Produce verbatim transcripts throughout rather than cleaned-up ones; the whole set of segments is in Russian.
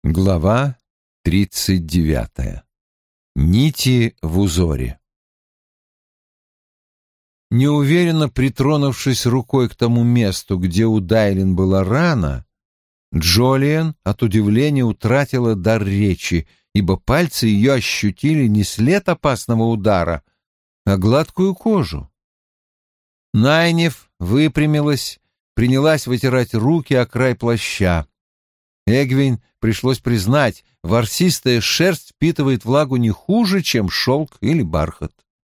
Глава тридцать девятая. Нити в узоре. Неуверенно притронувшись рукой к тому месту, где у Дайлин была рана, Джолиан от удивления утратила дар речи, ибо пальцы ее ощутили не след опасного удара, а гладкую кожу. Найниф выпрямилась, принялась вытирать руки о край плаща. Эгвин пришлось признать, ворсистая шерсть впитывает влагу не хуже, чем шелк или бархат.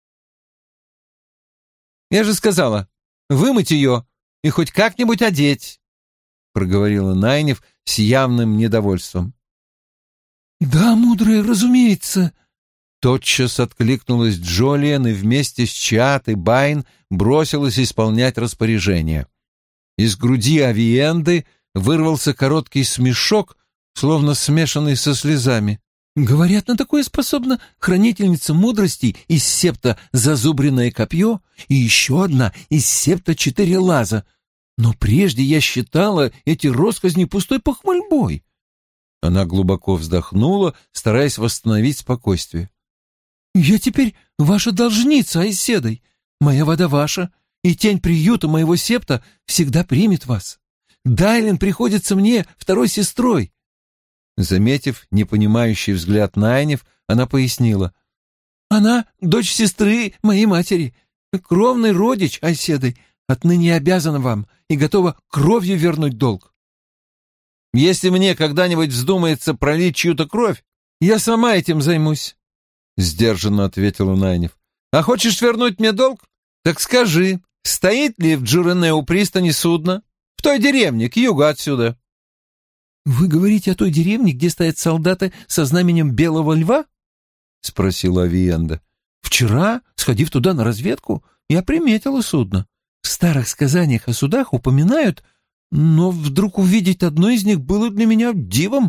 «Я же сказала, вымыть ее и хоть как-нибудь одеть», — проговорила Найниф с явным недовольством. «Да, мудрая, разумеется», — тотчас откликнулась Джолиан и вместе с Чиат и Байн бросилась исполнять распоряжение. Из груди Авиенды вырвался короткий смешок, словно смешанный со слезами. «Говорят, на такое способна хранительница мудростей из септа «Зазубренное копье» и еще одна из септа «Четыре лаза». Но прежде я считала эти россказни пустой похвальбой». Она глубоко вздохнула, стараясь восстановить спокойствие. «Я теперь ваша должница, Айседой. Моя вода ваша, и тень приюта моего септа всегда примет вас. Дайлин приходится мне второй сестрой». Заметив непонимающий взгляд Найниф, она пояснила. «Она дочь сестры моей матери, кровный родич Айседой, отныне обязана вам и готова кровью вернуть долг». «Если мне когда-нибудь вздумается пролить чью-то кровь, я сама этим займусь», — сдержанно ответила Найниф. «А хочешь вернуть мне долг? Так скажи, стоит ли в Джурене у пристани судно? В той деревне, к югу отсюда». «Вы говорите о той деревне, где стоят солдаты со знаменем Белого Льва?» — спросила Авиенда. «Вчера, сходив туда на разведку, я приметила судно. В старых сказаниях о судах упоминают, но вдруг увидеть одно из них было для меня дивом».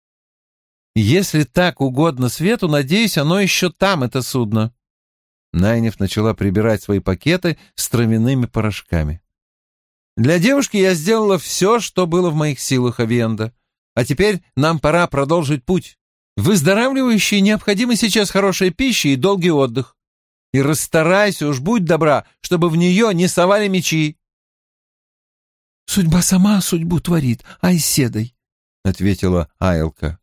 «Если так угодно свету, надеюсь, оно еще там, это судно». Найниф начала прибирать свои пакеты с травяными порошками. «Для девушки я сделала все, что было в моих силах, Авиенда. А теперь нам пора продолжить путь. Выздоравливающей необходима сейчас хорошая пища и долгий отдых. И расстарайся уж, будь добра, чтобы в нее не совали мечи». «Судьба сама судьбу творит, Айседой», — ответила Айлка.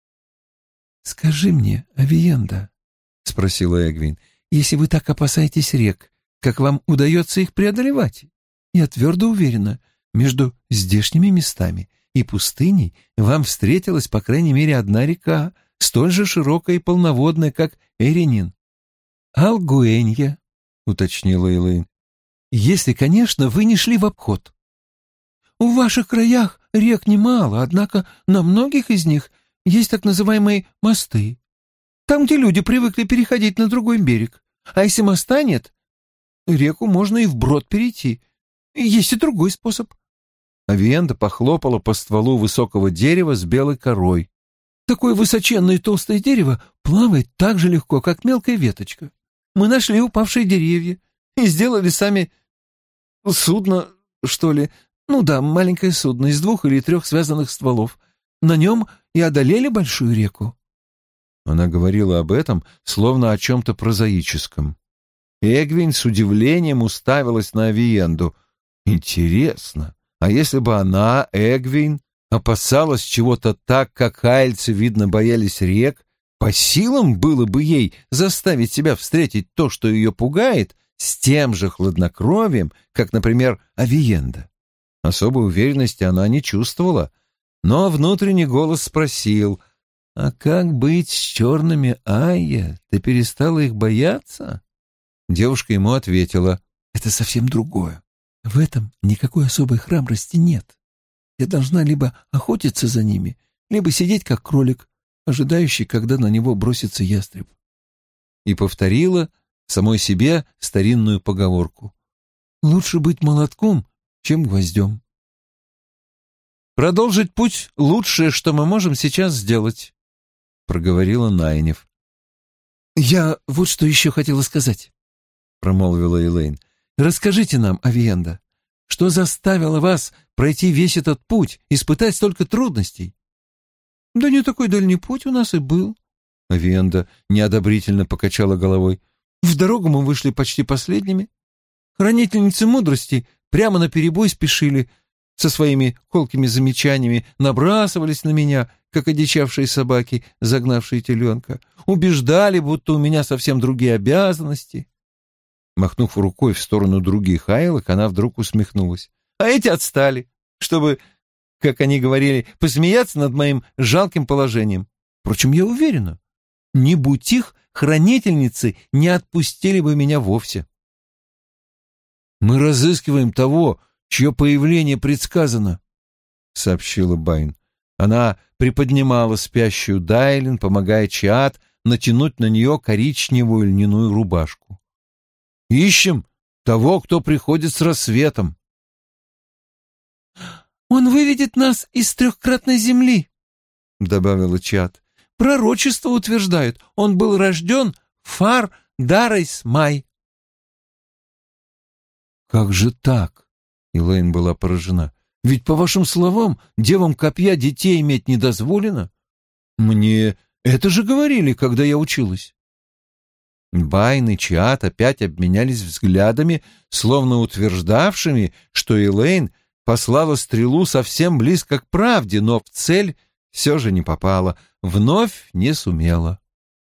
«Скажи мне, Авиенда», — спросила Эгвин, — «если вы так опасаетесь рек, как вам удается их преодолевать? Я твердо уверена, между здешними местами и пустыней вам встретилась, по крайней мере, одна река, столь же широкая и полноводная, как Эренин». «Alguenья», — уточнила Элэйн, — «если, конечно, вы не шли в обход». «В ваших краях рек немало, однако на многих из них есть так называемые мосты. Там, где люди привыкли переходить на другой берег. А если моста нет, реку можно и вброд перейти. Есть и другой способ». Авиенда похлопала по стволу высокого дерева с белой корой. «Такое высоченное и толстое дерево плавает так же легко, как мелкая веточка. Мы нашли упавшие деревья и сделали сами судно, что ли. Ну да, маленькое судно из двух или трех связанных стволов. На нем и одолели большую реку». Она говорила об этом, словно о чем-то прозаическом. Эгвин с удивлением уставилась на Авиенду. Интересно, а если бы она, Эгвин, опасалась чего-то так, как айльцы, видно, боялись рек, по силам было бы ей заставить себя встретить то, что ее пугает, с тем же хладнокровием, как, например, Авиенда? Особой уверенности она не чувствовала, но внутренний голос спросил: «А как быть с черными, Айя? Ты перестала их бояться?» Девушка ему ответила: «Это совсем другое. В этом никакой особой храбрости нет. Я должна либо охотиться за ними, либо сидеть как кролик, ожидающий, когда на него бросится ястреб». И повторила самой себе старинную поговорку: «Лучше быть молотком, чем гвоздем». «Продолжить путь — лучшее, что мы можем сейчас сделать», — проговорила Найниф. «Я вот что еще хотела сказать», — промолвила Элэйн. «Расскажите нам, Авиенда, что заставило вас пройти весь этот путь, испытать столько трудностей?» Да не такой дальний путь у нас и был. Авиенда неодобрительно покачала головой. В дорогу мы вышли почти последними. Хранительницы мудрости прямо наперебой спешили, со своими колкими замечаниями набрасывались на меня, как одичавшие собаки, загнавшие теленка, убеждали, будто у меня совсем другие обязанности. Махнув рукой в сторону других айлок, она вдруг усмехнулась. А эти отстали, чтобы, как они говорили, посмеяться над моим жалким положением. Впрочем, я уверена, не будь их, хранительницы не отпустили бы меня вовсе. «Мы разыскиваем того, чье появление предсказано», — сообщила Байн. Она приподнимала спящую Дайлин, помогая Чиад натянуть на нее коричневую льняную рубашку. «Ищем того, кто приходит с рассветом». «Он выведет нас из трехкратной земли», — добавила Чиад. «Пророчество утверждает, он был рожден Фар Дарайс Май». «Как же так?» — Элейн была поражена. «Ведь, по вашим словам, девам копья детей иметь не дозволено. Мне это же говорили, когда я училась». Байн и Чиад опять обменялись взглядами, словно утверждавшими, что Элейн послала стрелу совсем близко к правде, но в цель все же не попала, вновь не сумела.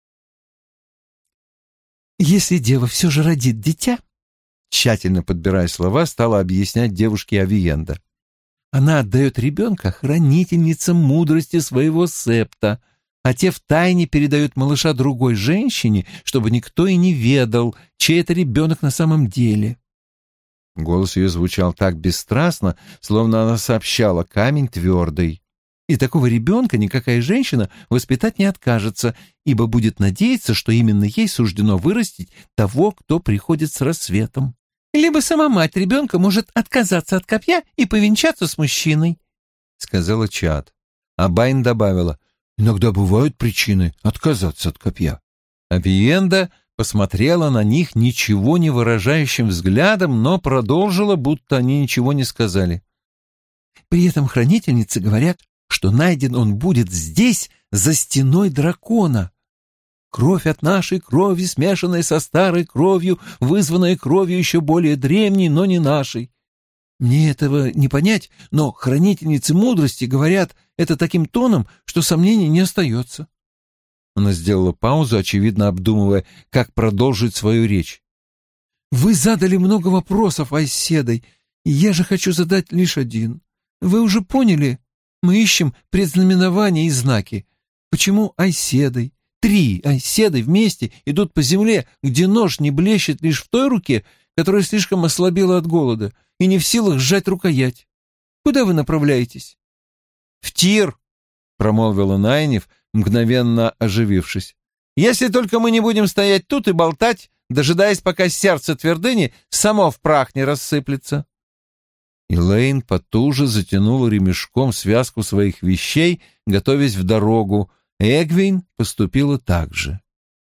«Если дева все же родит дитя», — тщательно подбирая слова, стала объяснять девушке Авиенда, «она отдает ребенка хранительницам мудрости своего септа, а те втайне передают малыша другой женщине, чтобы никто и не ведал, чей это ребенок на самом деле». Голос ее звучал так бесстрастно, словно она сообщала камень твердый. И такого ребенка никакая женщина воспитать не откажется, ибо будет надеяться, что именно ей суждено вырастить того, кто приходит с рассветом. Либо сама мать ребенка может отказаться от копья и повенчаться с мужчиной, — сказала Чиад. А Байн добавила, иногда бывают причины отказаться от копья. Авиенда посмотрела на них ничего не выражающим взглядом, но продолжила, будто они ничего не сказали. При этом хранительницы говорят, что найден он будет здесь, за стеной дракона. Кровь от нашей крови, смешанная со старой кровью, вызванная кровью еще более древней, но не нашей. Мне этого не понять, но хранительницы мудрости говорят это таким тоном, что сомнений не остается. Она сделала паузу, очевидно обдумывая, как продолжить свою речь. «Вы задали много вопросов, Айседой, и я же хочу задать лишь один. Вы уже поняли, мы ищем предзнаменования и знаки. Почему Айседой? Три Айседой вместе идут по земле, где нож не блещет лишь в той руке, которая слишком ослабела от голода и не в силах сжать рукоять. Куда вы направляетесь?» «В Тир», — промолвила Найниф, мгновенно оживившись. «Если только мы не будем стоять тут и болтать, дожидаясь, пока сердце твердыни само в прах не рассыплется». Элейн потуже затянула ремешком связку своих вещей, готовясь в дорогу. Эгвин поступила так же.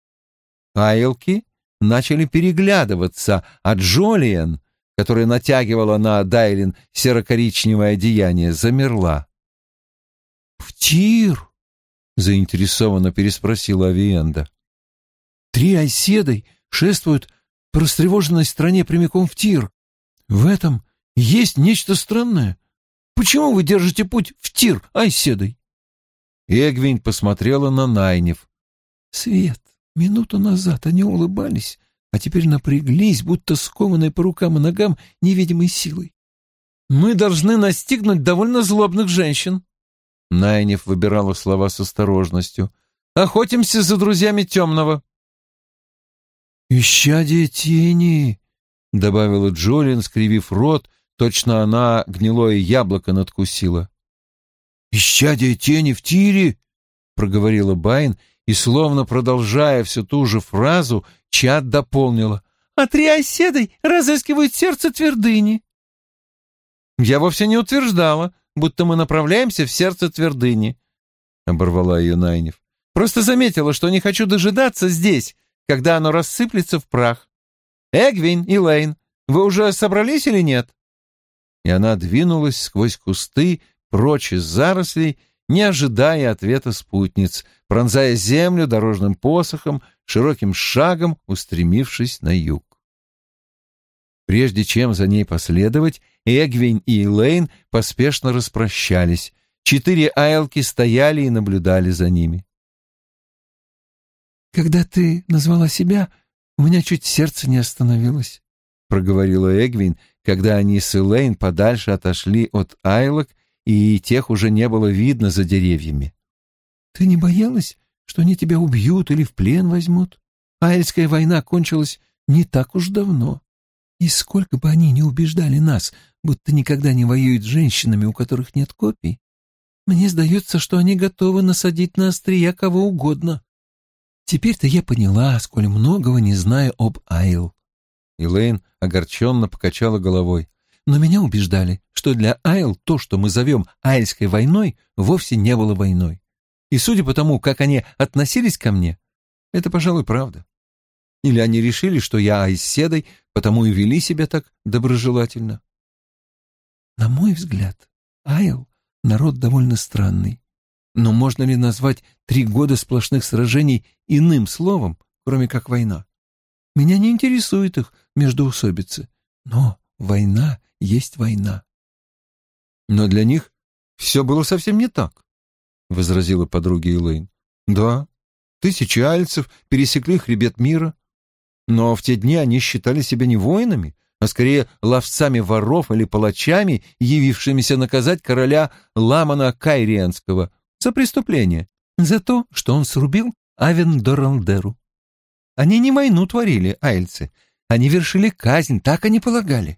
Айлки начали переглядываться, а Джолиен, которая натягивала на Дайлин серо-коричневое одеяние, замерла. «В Тир?» — заинтересованно переспросила Авиенда. «Три айседой шествуют по растревоженной стране прямиком в Тир. В этом есть нечто странное. Почему вы держите путь в Тир айседой?» Эгвин посмотрела на Найниф. «Свет, минуту назад они улыбались, а теперь напряглись, будто скованные по рукам и ногам невидимой силой. Мы должны настигнуть довольно злобных женщин». Найниф выбирала слова с осторожностью. «Охотимся за друзьями темного». «Исчадие тени», — добавила Джолиан, скривив рот, точно она гнилое яблоко надкусила. «Исчадие тени в Тире», — проговорила Байн, и, словно продолжая всю ту же фразу, Чиад дополнила. «А три оседой разыскивают сердце твердыни». «Я вовсе не утверждала, будто мы направляемся в сердце твердыни», — оборвала ее Найниф. «Просто заметила, что не хочу дожидаться здесь, когда оно рассыплется в прах. Эгвин и Лейн, вы уже собрались или нет?» И она двинулась сквозь кусты, прочь из зарослей, не ожидая ответа спутниц, пронзая землю дорожным посохом, широким шагом устремившись на юг. Прежде чем за ней последовать, Эгвин и Элейн поспешно распрощались. Четыре айлки стояли и наблюдали за ними. «Когда ты назвала себя, у меня чуть сердце не остановилось», — проговорила Эгвин, когда они с Элейн подальше отошли от айлок, и тех уже не было видно за деревьями. «Ты не боялась, что они тебя убьют или в плен возьмут? Айльская война кончилась не так уж давно. И сколько бы они ни убеждали нас, будто никогда не воюют с женщинами, у которых нет копий, мне сдается, что они готовы насадить на острия кого угодно. Теперь-то я поняла, сколь многого не знаю об Айл». Элейн огорченно покачала головой. «Но меня убеждали, что для Айл то, что мы зовем Айльской войной, вовсе не было войной. И судя по тому, как они относились ко мне, это, пожалуй, правда. Или они решили, что я айседой, потому и вели себя так доброжелательно». «На мой взгляд, Айл — народ довольно странный. Но можно ли назвать три года сплошных сражений иным словом, кроме как война? Меня не интересует их междоусобицы, но война есть война». «Но для них все было совсем не так», — возразила подруга Элейн. «Да, тысячи альцев пересекли хребет мира, но в те дни они считали себя не воинами, а скорее ловцами воров или палачами, явившимися наказать короля Ламана Кайриенского за преступление, за то, что он срубил Авен-Доралдеру. Они не войну творили, айльцы, они вершили казнь, так они полагали».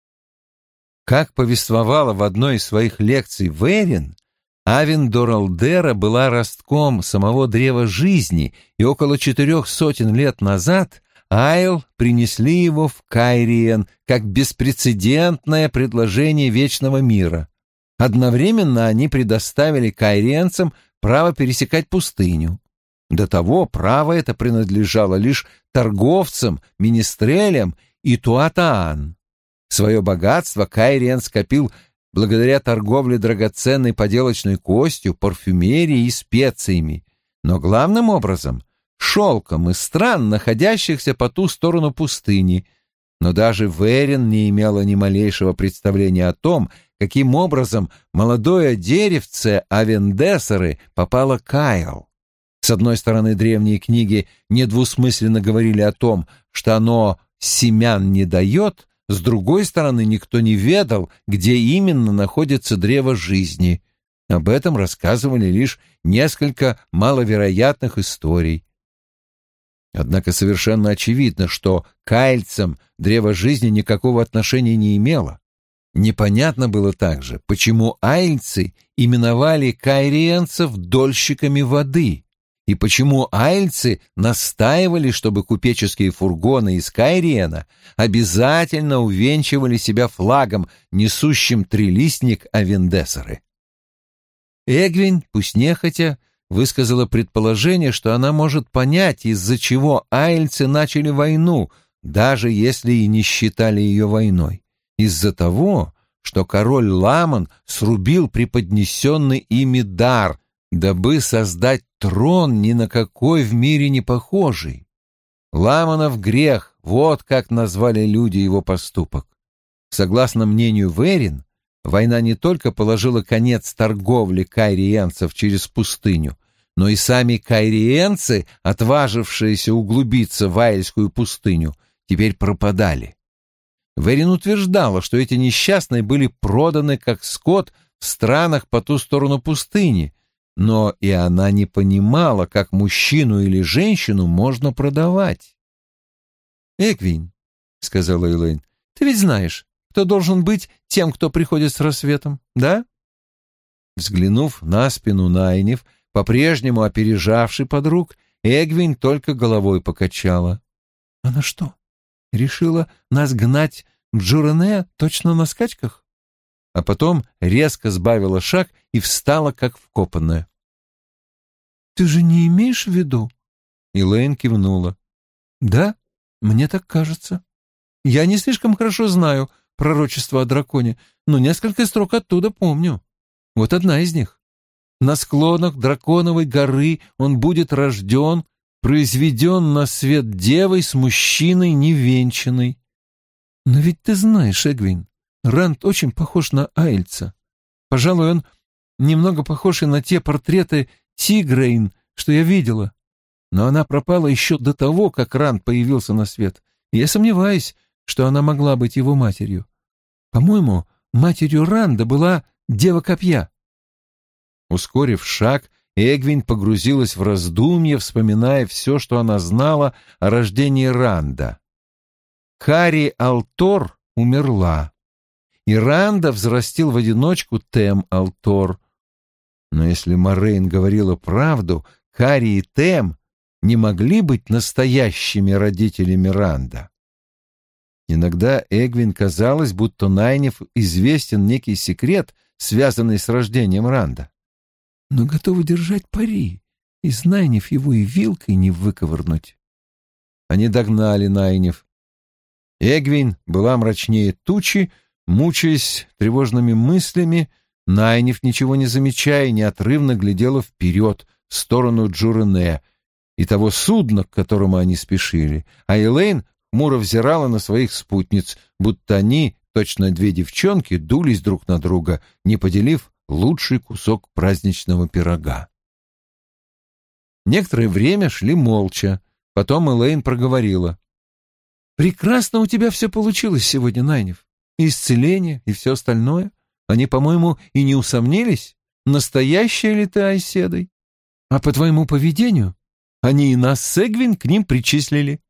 Как повествовала в одной из своих лекций Верин, Авен-Доралдера была ростком самого древа жизни, и около четырех сотен лет назад Айл принесли его в Кайриен как беспрецедентное предложение вечного мира. Одновременно они предоставили кайриенцам право пересекать пустыню. До того право это принадлежало лишь торговцам, министрелям и туатаан. Свое богатство Кайриен скопил благодаря торговле драгоценной поделочной костью, парфюмерией и специями, но главным образом шелком из стран, находящихся по ту сторону пустыни. Но даже Верин не имела ни малейшего представления о том, каким образом молодое деревце Авендесеры попало к Айл. С одной стороны, древние книги недвусмысленно говорили о том, что оно семян не дает, с другой стороны, никто не ведал, где именно находится древо жизни. Об этом рассказывали лишь несколько маловероятных историй. Однако совершенно очевидно, что к айльцам древо жизни никакого отношения не имело. Непонятно было также, почему айльцы именовали кайриенцев дольщиками воды, и почему айльцы настаивали, чтобы купеческие фургоны из Кайриена обязательно увенчивали себя флагом, несущим трилистник Авендесеры. Эгвин, пусть нехотя, высказала предположение, что она может понять, из-за чего айльцы начали войну, даже если и не считали ее войной. Из-за того, что король Ламан срубил преподнесенный ими дар, дабы создать трон ни на какой в мире не похожий. Ламанов грех, вот как назвали люди его поступок. Согласно мнению Верин, война не только положила конец торговле кайриенцев через пустыню, но и сами кайриенцы, отважившиеся углубиться в Айльскую пустыню, теперь пропадали. Верин утверждала, что эти несчастные были проданы как скот в странах по ту сторону пустыни, но и она не понимала, как мужчину или женщину можно продавать. «Эгвин», — сказала Элейн, — «ты ведь знаешь, кто должен быть тем, кто приходит с рассветом, да?» Взглянув на спину Найниф, по-прежнему опережавший подруг, Эгвин только головой покачала. «Она что, решила нас гнать в Джурене точно на скачках?» А потом резко сбавила шаг и встала, как вкопанная. «Ты же не имеешь в виду?» Элейн кивнула. «Да, мне так кажется. Я не слишком хорошо знаю пророчество о драконе, но несколько строк оттуда помню. Вот одна из них. на склонах Драконовой горы он будет рожден, произведен на свет девой с мужчиной невенчанной. Но ведь ты знаешь, Эгвин, Ранд очень похож на Айльца. Пожалуй, он немного похож и на те портреты Тигрейн, что я видела. Но она пропала еще до того, как Ранд появился на свет. И я сомневаюсь, что она могла быть его матерью. По-моему, матерью Ранда была Дева Копья. Ускорив шаг, Эгвин погрузилась в раздумья, вспоминая все, что она знала о рождении Ранда. Хари Алтор умерла, и Ранда взрастил в одиночку Тем Алтор. Но если Морейн говорила правду, Хари и Тем не могли быть настоящими родителями Ранда. Иногда Эгвин казалось, будто Найниф известен некий секрет, связанный с рождением Ранда. Но готова держать пари, из Найниф его и вилкой не выковырнуть. Они догнали Найниф. Эгвин была мрачнее тучи, мучаясь тревожными мыслями. Найниф, ничего не замечая, неотрывно глядела вперед, в сторону Джурене и того судна, к которому они спешили, а Элейн хмуро взирала на своих спутниц, будто они, точно две девчонки, дулись друг на друга, не поделив лучший кусок праздничного пирога. Некоторое время шли молча, потом Элейн проговорила. «Прекрасно у тебя все получилось сегодня, Найниф. И исцеление, и все остальное. Они, по-моему, и не усомнились, настоящая ли ты Айседой. А по твоему поведению они и нас с Эгвин к ним причислили».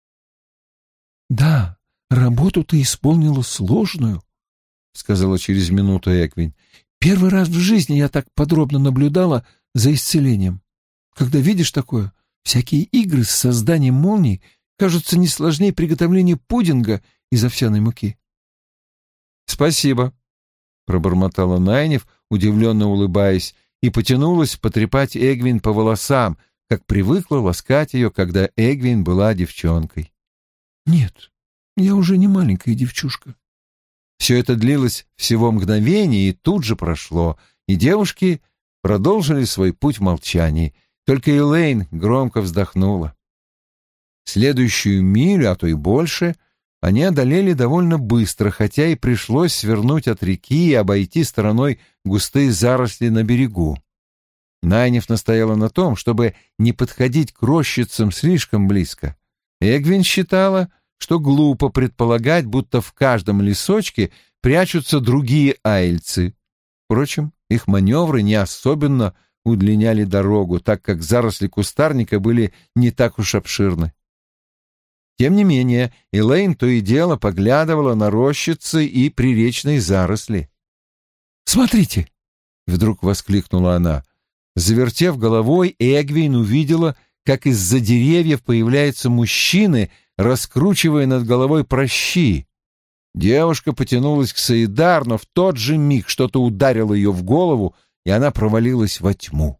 «Да, работу ты исполнила сложную», — сказала через минуту Эгвин. «Первый раз в жизни я так подробно наблюдала за исцелением. Когда видишь такое, всякие игры с созданием молний кажутся не сложнее приготовления пудинга из овсяной муки». «Спасибо», — пробормотала Найниф, удивленно улыбаясь, и потянулась потрепать Эгвин по волосам, как привыкла ласкать ее, когда Эгвин была девчонкой. «Нет, я уже не маленькая девчушка». Все это длилось всего мгновение и тут же прошло, и девушки продолжили свой путь в молчании. Только Элейн громко вздохнула. Следующую милю, а то и больше, они одолели довольно быстро, хотя и пришлось свернуть от реки и обойти стороной густые заросли на берегу. Найниф настояла на том, чтобы не подходить к рощицам слишком близко. Эгвин считала, что глупо предполагать, будто в каждом лесочке прячутся другие айльцы. Впрочем, их маневры не особенно удлиняли дорогу, так как заросли кустарника были не так уж обширны. Тем не менее, Элейн то и дело поглядывала на рощицы и приречные заросли. «Смотрите!» — вдруг воскликнула она. Завертев головой, Эгвин увидела, как из-за деревьев появляются мужчины, раскручивая над головой пращи. Девушка потянулась к Саидар, но в тот же миг что-то ударило ее в голову, и она провалилась во тьму.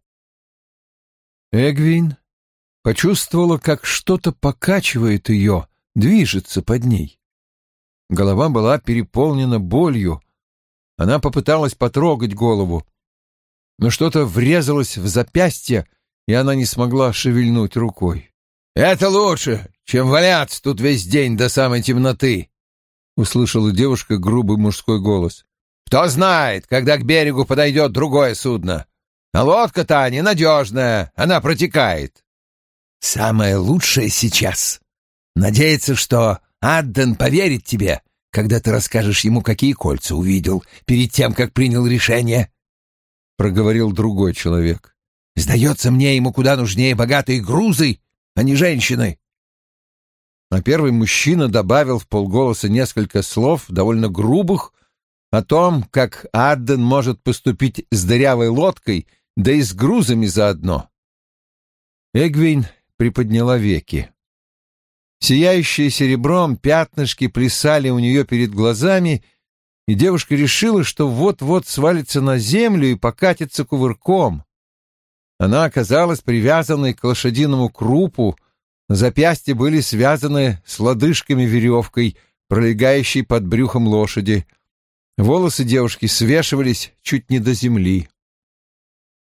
Эгвин почувствовала, как что-то покачивает ее, движется под ней. Голова была переполнена болью. Она попыталась потрогать голову, но что-то врезалось в запястье, и она не смогла шевельнуть рукой. «Это лучше, чем валяться тут весь день до самой темноты», — услышала девушка грубый мужской голос. «Кто знает, когда к берегу подойдет другое судно. А лодка-то ненадежная, она протекает». «Самое лучшее сейчас — надеяться, что Адден поверит тебе, когда ты расскажешь ему, какие кольца увидел перед тем, как принял решение», — проговорил другой человек. «Сдается мне, ему куда нужнее богатые грузы, а не женщины». А первый мужчина добавил в полголоса несколько слов, довольно грубых, о том, как Адден может поступить с дырявой лодкой, да и с грузами заодно. Эгвин приподняла веки. Сияющие серебром пятнышки плясали у нее перед глазами, и девушка решила, что вот-вот свалится на землю и покатится кувырком. Она оказалась привязанной к лошадиному крупу, запястья были связаны с лодыжками веревкой, пролегающей под брюхом лошади. Волосы девушки свешивались чуть не до земли.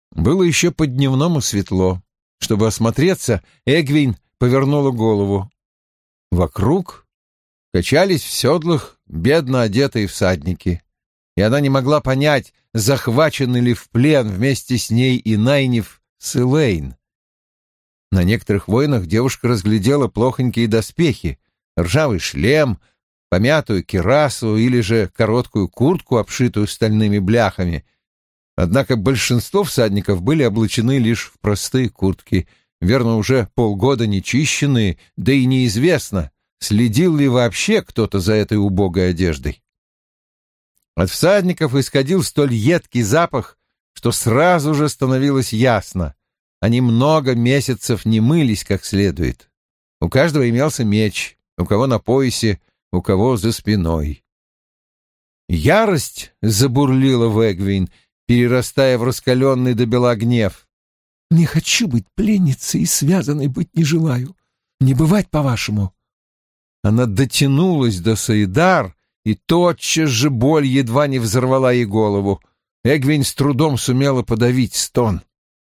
Было еще по-дневному светло. Чтобы осмотреться, Эгвин повернула голову. Вокруг качались в седлах бедно одетые всадники, и она не могла понять, захвачены ли в плен вместе с ней и Найниф с Элейн. На некоторых воинах девушка разглядела плохонькие доспехи, ржавый шлем, помятую кирасу или же короткую куртку, обшитую стальными бляхами. Однако большинство всадников были облачены лишь в простые куртки, верно, уже полгода нечищенные, да и неизвестно, следил ли вообще кто-то за этой убогой одеждой. От всадников исходил столь едкий запах, что сразу же становилось ясно. Они много месяцев не мылись как следует. У каждого имелся меч, у кого на поясе, у кого за спиной. Ярость забурлила в Эгвин, перерастая в раскаленный до бела гнев. «Не хочу быть пленницей и связанной быть не желаю. Не бывать, по-вашему». Она дотянулась до Саидар, и тотчас же боль едва не взорвала ей голову. Эгвин с трудом сумела подавить стон.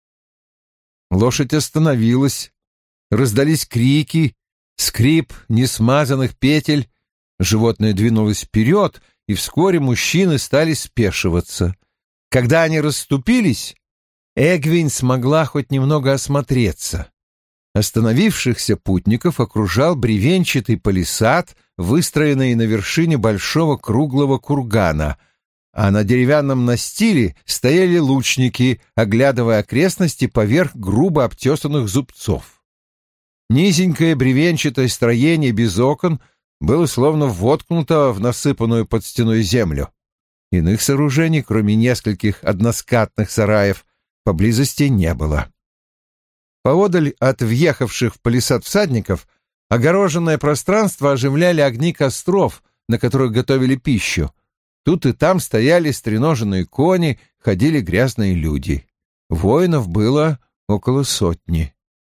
Лошадь остановилась, раздались крики, скрип несмазанных петель. Животное двинулось вперед, и вскоре мужчины стали спешиваться. Когда они расступились, Эгвин смогла хоть немного осмотреться. Остановившихся путников окружал бревенчатый палисад, выстроенный на вершине большого круглого кургана, а на деревянном настиле стояли лучники, оглядывая окрестности поверх грубо обтесанных зубцов. Низенькое бревенчатое строение без окон было словно воткнуто в насыпанную под стеной землю. Иных сооружений, кроме нескольких односкатных сараев, поблизости не было. Поодаль от въехавших в палисад всадников огороженное пространство оживляли огни костров, на которых готовили пищу. Тут и там стояли стреноженные кони, ходили грязные люди. Воинов было около сотни.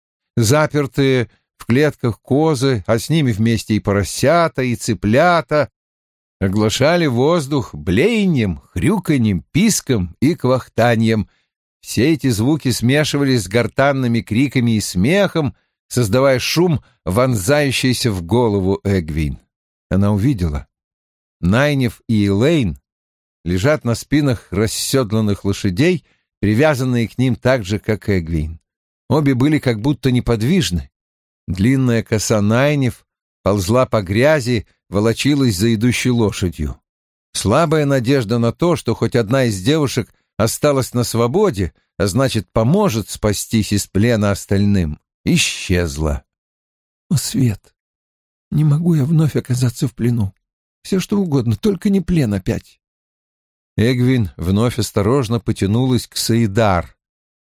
Запертые в клетках козы, а с ними вместе и поросята, и цыплята, оглашали воздух блеянием, хрюканьем, писком и квахтаньем. Все эти звуки смешивались с гортанными криками и смехом, создавая шум, вонзающийся в голову Эгвин. Она увидела. Найниф и Элейн лежат на спинах расседланных лошадей, привязанные к ним так же, как Эгвин. Обе были как будто неподвижны. Длинная коса Найниф ползла по грязи, волочилась за идущей лошадью. Слабая надежда на то, что хоть одна из девушек осталась на свободе, а значит, поможет спастись из плена остальным, исчезла. «О, Свет, не могу я вновь оказаться в плену. Все что угодно, только не плен опять». Эгвин вновь осторожно потянулась к Саидар.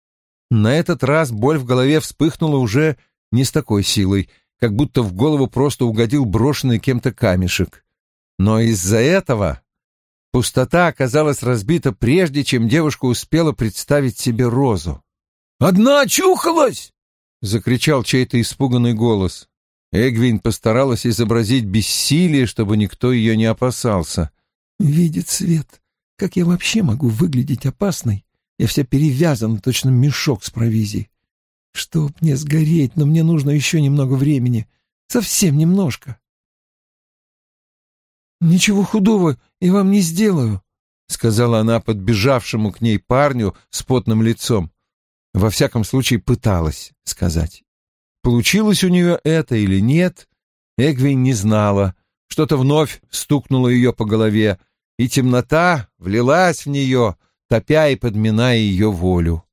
На этот раз боль в голове вспыхнула уже не с такой силой, как будто в голову просто угодил брошенный кем-то камешек. Но из-за этого пустота оказалась разбита прежде, чем девушка успела представить себе Розу. «Одна очухалась!» — закричал чей-то испуганный голос. Эгвин постаралась изобразить бессилие, чтобы никто ее не опасался. «Видит Свет, как я вообще могу выглядеть опасной? Я вся перевязана, точно мешок с провизией. Чтоб мне сгореть, но мне нужно еще немного времени. Совсем немножко». «Ничего худого я вам не сделаю», — сказала она подбежавшему к ней парню с потным лицом. Во всяком случае, пыталась сказать. Получилось у нее это или нет, Эгвин не знала. Что-то вновь стукнуло ее по голове, и темнота влилась в нее, топя и подминая ее волю.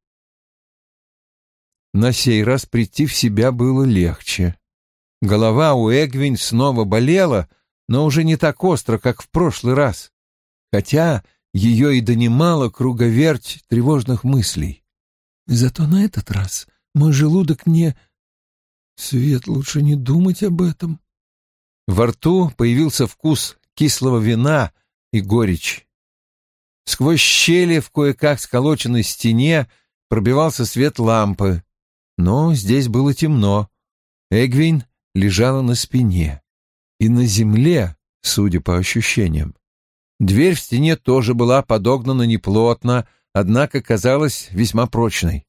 На сей раз прийти в себя было легче. Голова у Эгвин снова болела, но уже не так остро, как в прошлый раз, хотя ее и донимала круговерть тревожных мыслей. «Зато на этот раз мой желудок не... Свет, лучше не думать об этом». Во рту появился вкус кислого вина и горечь. Сквозь щели в кое-как сколоченной стене пробивался свет лампы, но здесь было темно. Эгвин лежала на спине и на земле, судя по ощущениям. Дверь в стене тоже была подогнана неплотно, однако казалась весьма прочной.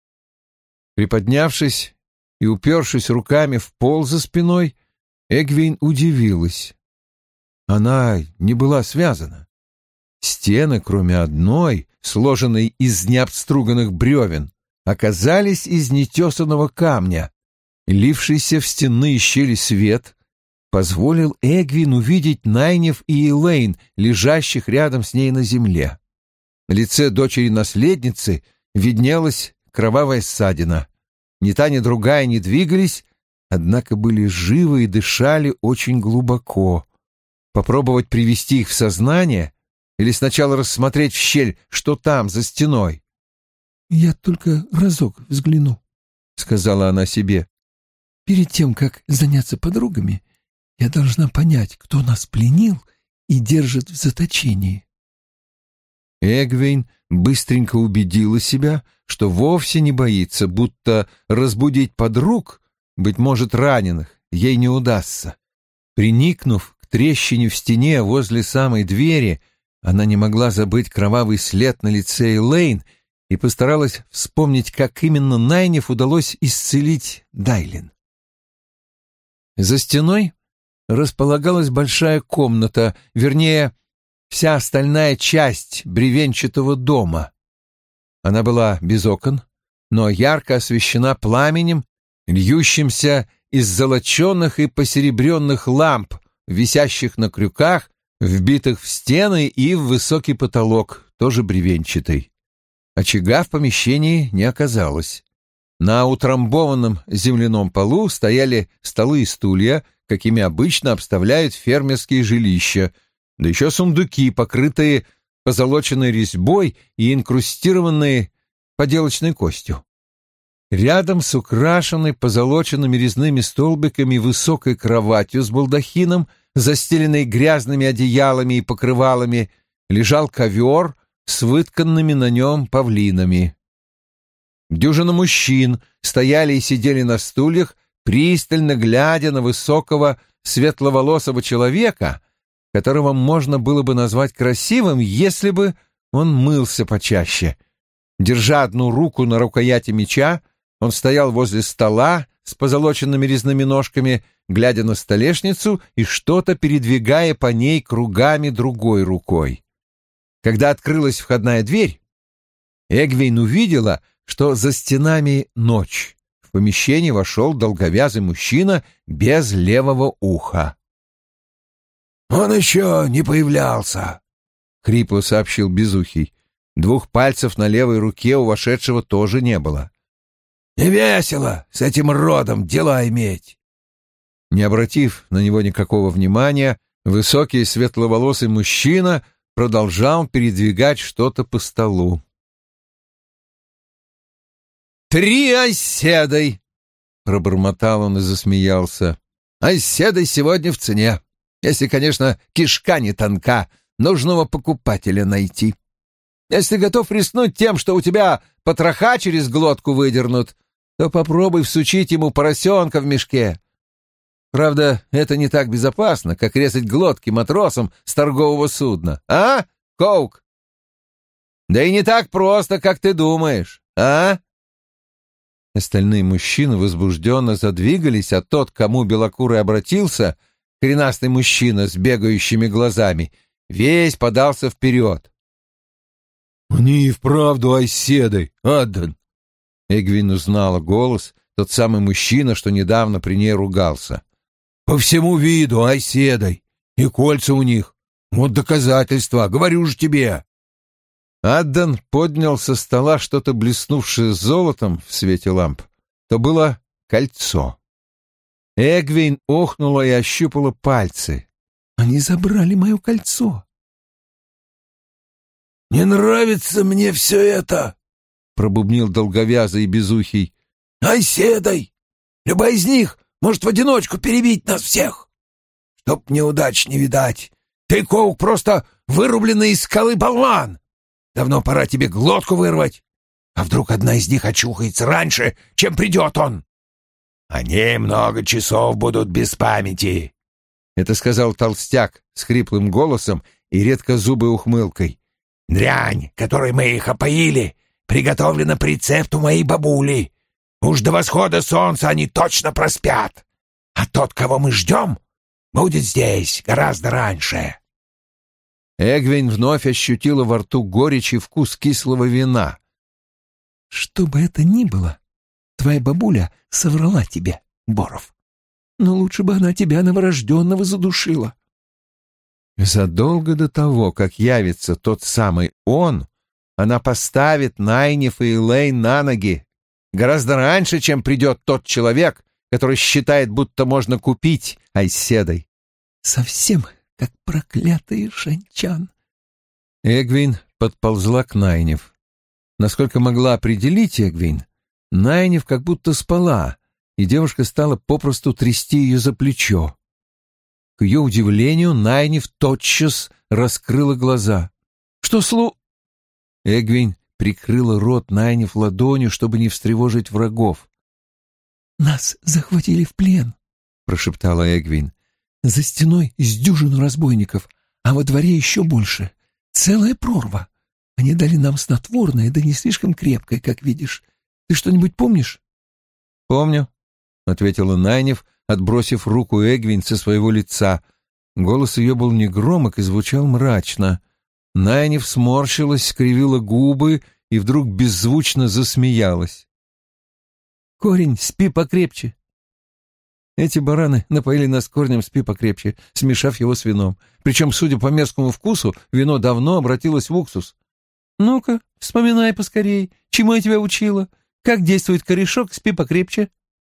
Приподнявшись и упершись руками в пол за спиной, Эгвейн удивилась. Она не была связана. Стены, кроме одной, сложенной из необструганных бревен, оказались из нетесанного камня. Лившийся в стенные щели свет позволил Эгвин увидеть Найниф и Элейн, лежащих рядом с ней на земле. На лице дочери-наследницы виднелась кровавая ссадина. Ни та, ни другая не двигались, однако были живы и дышали очень глубоко. Попробовать привести их в сознание или сначала рассмотреть в щель, что там, за стеной? «Я только разок взгляну», — сказала она себе. «Перед тем, как заняться подругами, я должна понять, кто нас пленил и держит в заточении». Эгвейн быстренько убедила себя, что вовсе не боится, будто разбудить подруг, быть может, раненых, ей не удастся. Приникнув к трещине в стене возле самой двери, она не могла забыть кровавый след на лице Элейн и постаралась вспомнить, как именно Найниф удалось исцелить Дайлин. За стеной располагалась большая комната, вернее, вся остальная часть бревенчатого дома. Она была без окон, но ярко освещена пламенем, льющимся из золоченных и посеребренных ламп, висящих на крюках, вбитых в стены и в высокий потолок, тоже бревенчатый. Очага в помещении не оказалось. На утрамбованном земляном полу стояли столы и стулья, какими обычно обставляют фермерские жилища, да еще сундуки, покрытые позолоченной резьбой и инкрустированные поделочной костью. Рядом с украшенной позолоченными резными столбиками высокой кроватью с балдахином, застеленной грязными одеялами и покрывалами, лежал ковер с вытканными на нем павлинами. Дюжина мужчин стояли и сидели на стульях, пристально глядя на высокого светловолосого человека, которого можно было бы назвать красивым, если бы он мылся почаще. Держа одну руку на рукояти меча, он стоял возле стола с позолоченными резными ножками, глядя на столешницу и что-то передвигая по ней кругами другой рукой. Когда открылась входная дверь, Эгвейн увидела, что за стенами ночь. В помещение вошел долговязый мужчина без левого уха. «Он еще не появлялся», — хрипло сообщил Безухий. Двух пальцев на левой руке у вошедшего тоже не было. «Не весело с этим родом дела иметь». Не обратив на него никакого внимания, высокий светловолосый мужчина продолжал передвигать что-то по столу. «Три оседой!» — пробормотал он и засмеялся. «Оседой сегодня в цене. Если, конечно, кишка не тонка, нужного покупателя найти. Если готов рискнуть тем, что у тебя потроха через глотку выдернут, то попробуй всучить ему поросенка в мешке. Правда, это не так безопасно, как резать глотки матросам с торгового судна. А, Коук? Да и не так просто, как ты думаешь, а?» Остальные мужчины возбужденно задвигались, а тот, к кому Белокурый обратился, коренастый мужчина с бегающими глазами, весь подался вперед. «Они и вправду оседой, Аддан!» Эгвин узнала голос, тот самый мужчина, что недавно при ней ругался. «По всему виду оседой, и кольца у них. Вот доказательства, говорю же тебе!» Аддан поднял со стола что-то блеснувшее золотом в свете ламп. То было кольцо. Эгвин охнула и ощупала пальцы. «Они забрали мое кольцо». «Не нравится мне все это», — пробубнил долговязый и безухий. «Оседой! Любая из них может в одиночку перебить нас всех. Чтоб неудач не видать. Ты, Коук, просто вырубленный из скалы болван. Давно пора тебе глотку вырвать. А вдруг одна из них очухается раньше, чем придет он? Они много часов будут без памяти». Это сказал толстяк с хриплым голосом и редкозубой ухмылкой. Дрянь, которой мы их опоили, приготовлена по рецепту моей бабули. Уж до восхода солнца они точно проспят. А тот, кого мы ждем, будет здесь гораздо раньше». Эгвин вновь ощутила во рту горечь и вкус кислого вина. «Что бы это ни было, твоя бабуля соврала тебе, Боров. Но лучше бы она тебя новорожденного задушила». Задолго до того, как явится тот самый он, она поставит Найниф и Элейн на ноги. Гораздо раньше, чем придет тот человек, который считает, будто можно купить Айседой. «Совсем как проклятый Шанчан». Эгвин подползла к Найниф. Насколько могла определить Эгвин, Найниф как будто спала, и девушка стала попросту трясти ее за плечо. К ее удивлению, Найниф тотчас раскрыла глаза. «Что слу...» Эгвин прикрыла рот Найниф ладонью, чтобы не встревожить врагов. «Нас захватили в плен», — прошептала Эгвин. «За стеной с дюжину разбойников, а во дворе еще больше. Целая прорва. Они дали нам снотворное, да не слишком крепкое, как видишь. Ты что-нибудь помнишь?» «Помню», — ответила Найниф, отбросив руку Эгвин со своего лица. Голос ее был негромок и звучал мрачно. Найниф сморщилась, скривила губы и вдруг беззвучно засмеялась. «Корень, спи покрепче». Эти бараны напоили нас корнем «спи покрепче», смешав его с вином. Причем, судя по мерзкому вкусу, вино давно обратилось в уксус. «Ну-ка, вспоминай поскорей, чему я тебя учила? Как действует корешок «спи покрепче»?»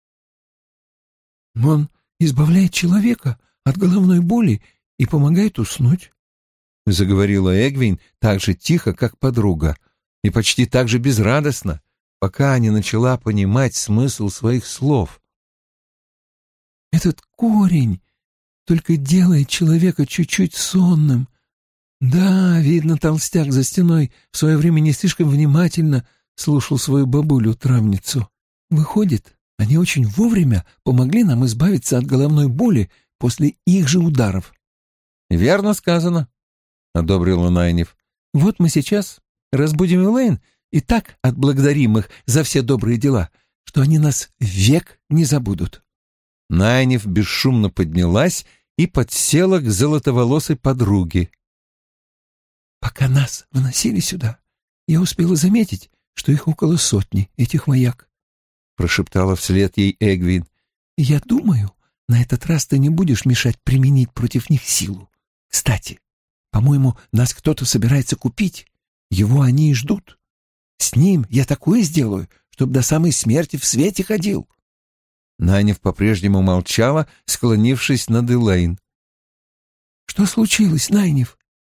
«Он избавляет человека от головной боли и помогает уснуть», — заговорила Эгвин так же тихо, как подруга, и почти так же безрадостно, пока не начала понимать смысл своих слов. «Этот корень только делает человека чуть-чуть сонным. Да, видно, толстяк за стеной в свое время не слишком внимательно слушал свою бабулю-травницу. Выходит, они очень вовремя помогли нам избавиться от головной боли после их же ударов». «Верно сказано», — одобрила Найниф. «Вот мы сейчас разбудим Элейн и так отблагодарим их за все добрые дела, что они нас век не забудут». Найниф бесшумно поднялась и подсела к золотоволосой подруге. «Пока нас вносили сюда, я успела заметить, что их около сотни, этих вояк», — прошептала вслед ей Эгвин. «Я думаю, на этот раз ты не будешь мешать применить против них силу. Кстати, по-моему, нас кто-то собирается купить. Его они и ждут. С ним я такое сделаю, чтобы до самой смерти в свете ходил». Найниф по-прежнему молчала, склонившись над Элейн. «Что случилось, Найниф?»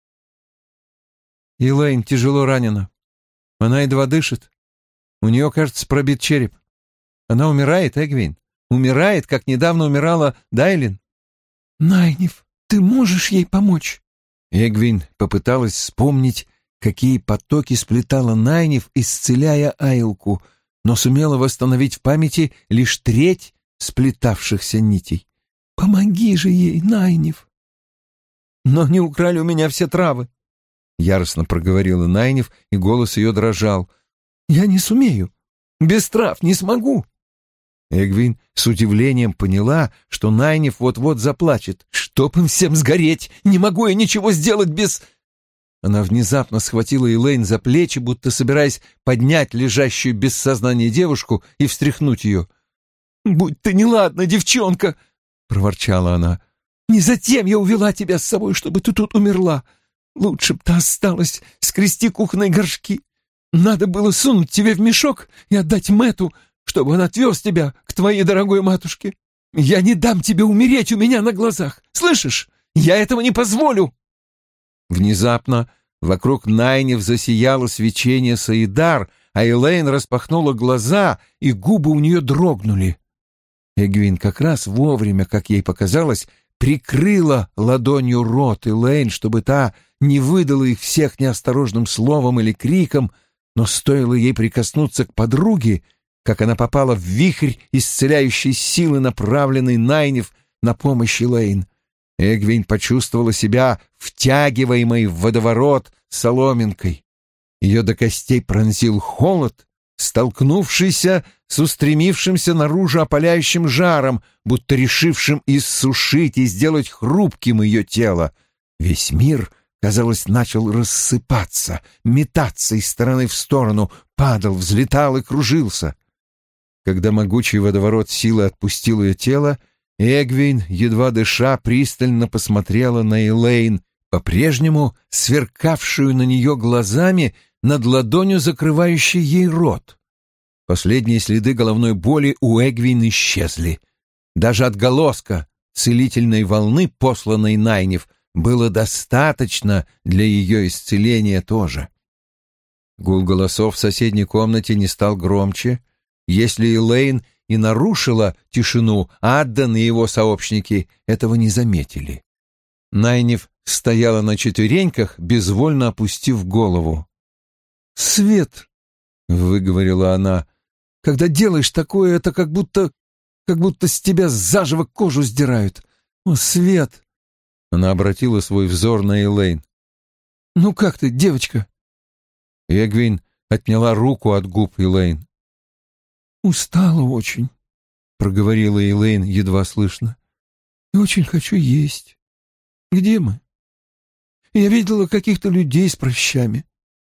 «Элейн тяжело ранена. Она едва дышит. У нее, кажется, пробит череп. Она умирает, Эгвин. Умирает, как недавно умирала Дайлин». «Найниф, ты можешь ей помочь?» Эгвин попыталась вспомнить, какие потоки сплетала Найниф, исцеляя Айлку, но сумела восстановить в памяти лишь треть сплетавшихся нитей. «Помоги же ей, Найниф!» «Но они украли у меня все травы!» — яростно проговорила Найниф, и голос ее дрожал. «Я не сумею! Без трав не смогу!» Эгвин с удивлением поняла, что Найниф вот-вот заплачет. «Чтоб им всем сгореть! Не могу я ничего сделать без...» Она внезапно схватила Элейн за плечи, будто собираясь поднять лежащую без сознания девушку и встряхнуть ее. «Будь ты неладна, девчонка!» — проворчала она. «Не затем я увела тебя с собой, чтобы ты тут умерла. Лучше б ты осталась, скрести кухонные горшки. Надо было сунуть тебе в мешок и отдать Мэтту, чтобы он отвез тебя к твоей дорогой матушке. Я не дам тебе умереть у меня на глазах. Слышишь? Я этого не позволю!» Внезапно вокруг Найниф засияло свечение Саидар, а Элейн распахнула глаза, и губы у нее дрогнули. Эгвин как раз вовремя, как ей показалось, прикрыла ладонью рот Элейн, чтобы та не выдала их всех неосторожным словом или криком, но стоило ей прикоснуться к подруге, как она попала в вихрь исцеляющей силы, направленной Найниф на помощь Элейн. Эгвин почувствовала себя втягиваемой в водоворот соломинкой. Ее до костей пронзил холод, столкнувшийся с устремившимся наружу опаляющим жаром, будто решившим иссушить и сделать хрупким ее тело. Весь мир, казалось, начал рассыпаться, метаться из стороны в сторону, падал, взлетал и кружился. Когда могучий водоворот силы отпустил ее тело, Эгвин, едва дыша, пристально посмотрела на Элейн, по-прежнему сверкавшую на нее глазами над ладонью, закрывающей ей рот. Последние следы головной боли у Эгвин исчезли. Даже отголоска целительной волны, посланной Найниф, было достаточно для ее исцеления тоже. Гул голосов в соседней комнате не стал громче. Если Элейн и нарушила тишину, Адден и его сообщники этого не заметили. Найниф стояла на четвереньках, безвольно опустив голову. «Свет!» — выговорила она. «Когда делаешь такое, это как будто... как будто с тебя заживо кожу сдирают. О, Свет!» Она обратила свой взор на Элейн. «Ну как ты, девочка?» Эгвин отняла руку от губ Элейн. «Устала очень», — проговорила Элейн едва слышно. «И очень хочу есть. Где мы? Я видела каких-то людей с прыщами».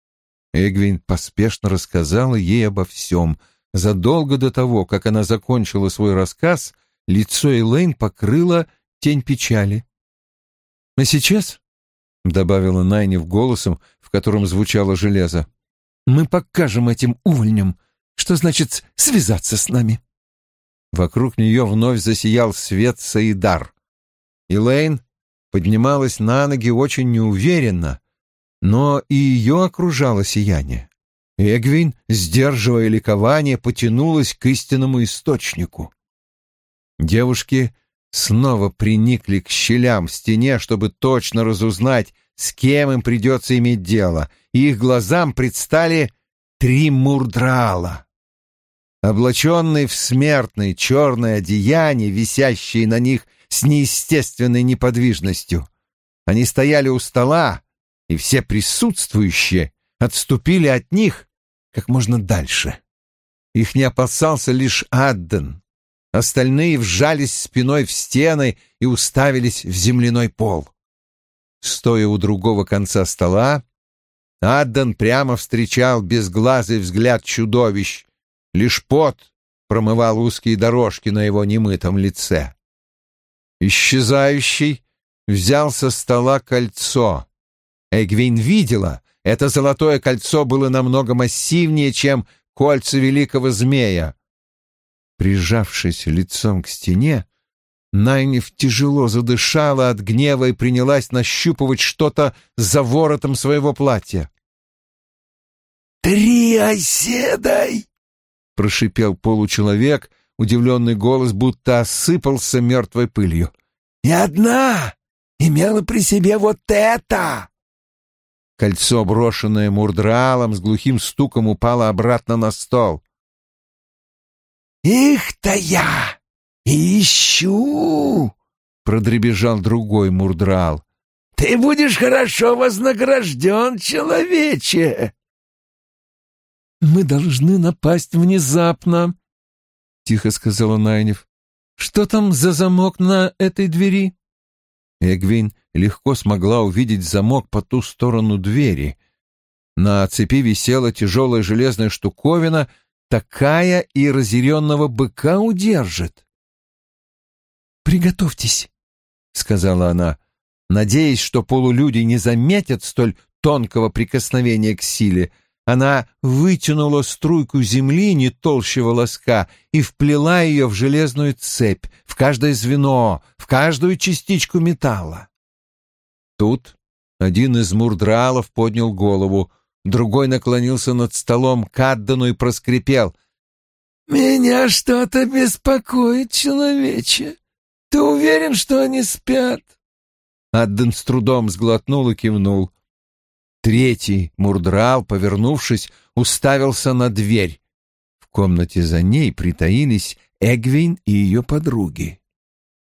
Эгвин поспешно рассказала ей обо всем. Задолго до того, как она закончила свой рассказ, лицо Элейн покрыла тень печали. «А сейчас», — добавила Найниф голосом, в котором звучало железо, — «мы покажем этим увольням, что значит связаться с нами». Вокруг нее вновь засиял свет Саидар. Элейн поднималась на ноги очень неуверенно, но и ее окружало сияние. Эгвин, сдерживая ликование, потянулась к истинному источнику. Девушки снова приникли к щелям в стене, чтобы точно разузнать, с кем им придется иметь дело, и их глазам предстали три мурдраала. Облаченные в смертные черные одеяния, висящие на них с неестественной неподвижностью. Они стояли у стола, и все присутствующие отступили от них как можно дальше. Их не опасался лишь Адден. Остальные вжались спиной в стены и уставились в земляной пол. Стоя у другого конца стола, Адден прямо встречал безглазый взгляд чудовищ. Лишь пот промывал узкие дорожки на его немытом лице. Исчезающий взял со стола кольцо. Эгвин видела, это золотое кольцо было намного массивнее, чем кольца великого змея. Прижавшись лицом к стене, Найниф тяжело задышала от гнева и принялась нащупывать что-то за воротом своего платья. «Три оседай!» — прошипел получеловек, удивленный голос будто осыпался мертвой пылью. «И одна имела при себе вот это!» Кольцо, брошенное Мурдраалом, с глухим стуком упало обратно на стол. «Их-то я ищу!» — продребезжал другой Мурдраал. «Ты будешь хорошо вознагражден, человече!» «Мы должны напасть внезапно», — тихо сказала Найниф. «Что там за замок на этой двери?» Эгвин легко смогла увидеть замок по ту сторону двери. На цепи висела тяжелая железная штуковина, такая и разъяренного быка удержит. «Приготовьтесь», — сказала она, надеясь, что полулюди не заметят столь тонкого прикосновения к силе. Она вытянула струйку земли не толще волоска и вплела ее в железную цепь, в каждое звено, в каждую частичку металла. Тут один из мурдраалов поднял голову, другой наклонился над столом к Аддену и проскрипел: «Меня что-то беспокоит, человече. Ты уверен, что они спят?» Адден с трудом сглотнул и кивнул. Третий мурдраал, повернувшись, уставился на дверь. В комнате за ней притаились Эгвин и ее подруги.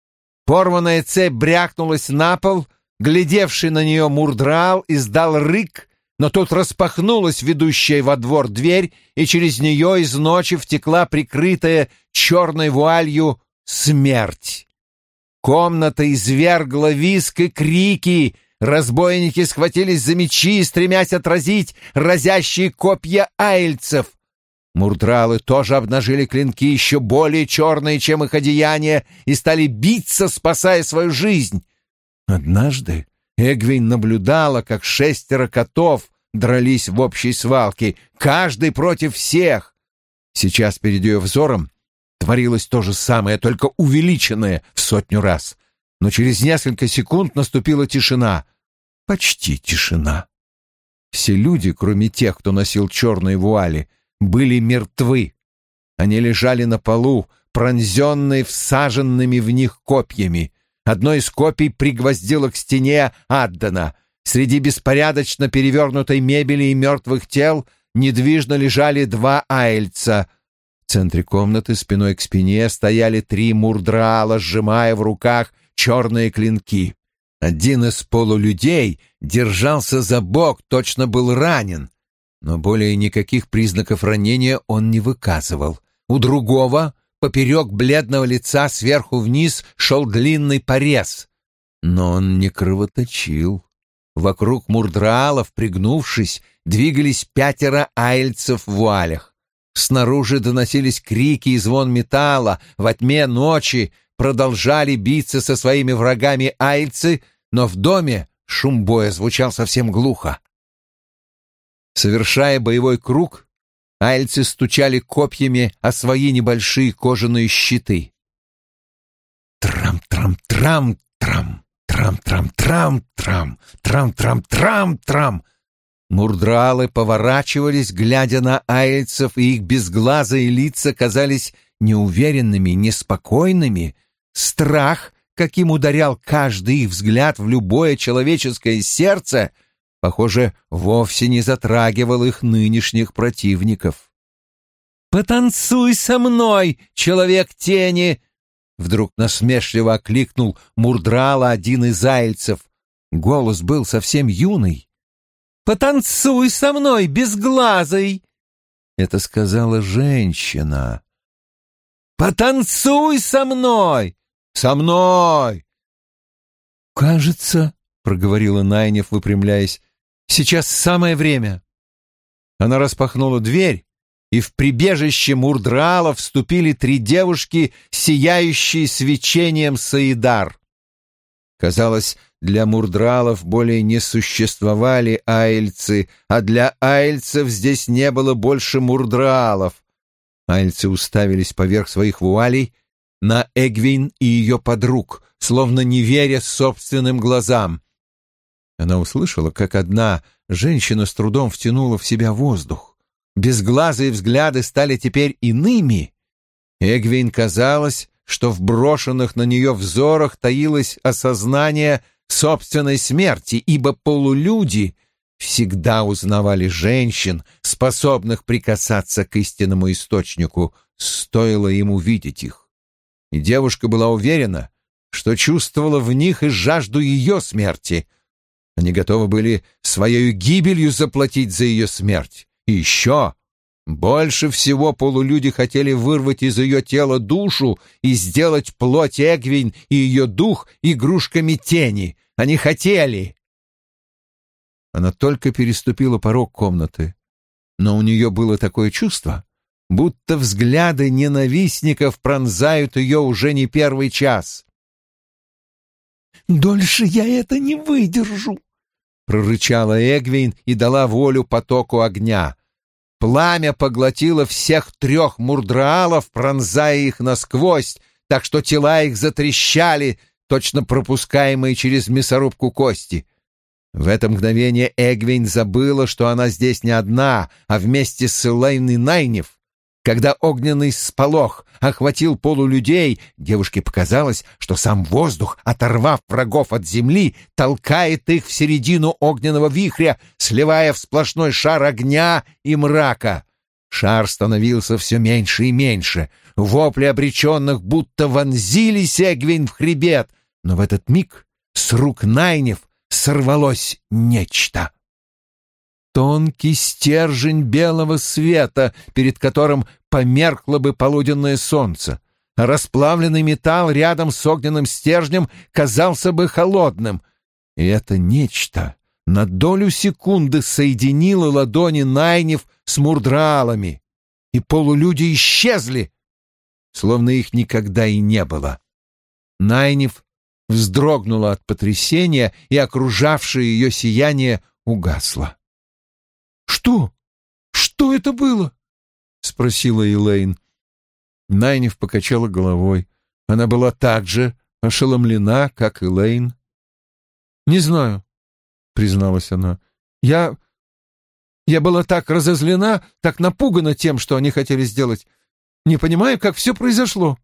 Порванная цепь брякнулась на пол, глядевший на нее Мурдраал издал рык, но тут распахнулась ведущая во двор дверь, и через нее из ночи втекла прикрытая черной вуалью смерть. Комната извергла визг и крики. Разбойники схватились за мечи, стремясь отразить разящие копья аильцев. Мурдралы тоже обнажили клинки, еще более черные, чем их одеяния, и стали биться, спасая свою жизнь. Однажды Эгвин наблюдала, как шестеро котов дрались в общей свалке, каждый против всех. Сейчас перед ее взором творилось то же самое, только увеличенное в сотню раз. Но через несколько секунд наступила тишина. Почти тишина. Все люди, кроме тех, кто носил черные вуали, были мертвы. Они лежали на полу, пронзенные всаженными в них копьями. Одно из копий пригвоздило к стене Аддана. Среди беспорядочно перевернутой мебели и мертвых тел недвижно лежали два аильца. В центре комнаты спиной к спине стояли три мурдраала, сжимая в руках черные клинки. Один из полулюдей держался за бок, точно был ранен, но более никаких признаков ранения он не выказывал. У другого поперек бледного лица сверху вниз шел длинный порез, но он не кровоточил. Вокруг мурдраалов, пригнувшись, двигались пятеро аильцев в вуалях. Снаружи доносились крики и звон металла. Во тьме ночи продолжали биться со своими врагами аильцы, но в доме шум боя звучал совсем глухо. Совершая боевой круг, аильцы стучали копьями о свои небольшие кожаные щиты. Трам-трам-трам-трам, трам-трам-трам-трам, трам-трам-трам-трам. Мурдраалы поворачивались, глядя на аильцев, и их безглазые лица казались неуверенными, неспокойными. Страх, каким ударял каждый их взгляд в любое человеческое сердце, похоже, вовсе не затрагивал их нынешних противников. «Потанцуй со мной, человек тени!» Вдруг насмешливо окликнул Мурдраала один из аильцев. Голос был совсем юный. «Потанцуй со мной, безглазый!» Это сказала женщина. «Потанцуй со мной! Со мной!» «Кажется, — проговорила Найниф, выпрямляясь, — сейчас самое время». Она распахнула дверь, и в прибежище Мурдраала вступили три девушки, сияющие свечением Саидар. Казалось, для мурдраалов более не существовали аильцы, а для аильцев здесь не было больше мурдраалов. Аильцы уставились поверх своих вуалей на Эгвин и ее подруг, словно не веря собственным глазам. Она услышала, как одна женщина с трудом втянула в себя воздух. Безглазые взгляды стали теперь иными. Эгвин казалось, что в брошенных на нее взорах таилось осознание собственной смерти, ибо полулюди всегда узнавали женщин, способных прикасаться к истинному источнику, стоило им увидеть их. И девушка была уверена, что чувствовала в них и жажду ее смерти. Они готовы были своей гибелью заплатить за ее смерть. И еще больше всего полулюди хотели вырвать из ее тела душу и сделать плоть Эгвин и ее дух игрушками тени. Они хотели. Она только переступила порог комнаты, но у нее было такое чувство, будто взгляды ненавистников пронзают ее уже не первый час. «Дольше я это не выдержу», — прорычала Эгвин и дала волю потоку огня. Пламя поглотило всех трех мурдраалов, пронзая их насквозь, так что тела их затрещали, точно пропускаемые через мясорубку кости. В это мгновение Эгвин забыла, что она здесь не одна, а вместе с Элейн и Найниф. Когда огненный сполох охватил полулюдей, девушке показалось, что сам воздух, оторвав врагов от земли, толкает их в середину огненного вихря, сливая в сплошной шар огня и мрака. Шар становился все меньше и меньше. Вопли обреченных будто вонзились Эгвин в хребет, но в этот миг с рук Найниф сорвалось нечто. Тонкий стержень белого света, перед которым померкло бы полуденное солнце. А расплавленный металл рядом с огненным стержнем казался бы холодным. И это нечто на долю секунды соединило ладони Найниф с мурдралами, и полулюди исчезли, словно их никогда и не было. Найниф вздрогнула от потрясения, и окружавшее ее сияние угасло. «Что? Что это было?» — спросила Элейн. Найниф покачала головой. Она была так же ошеломлена, как Элейн. «Не знаю», — призналась она. «Я... я была так разозлена, так напугана тем, что они хотели сделать. Не понимаю, как все произошло».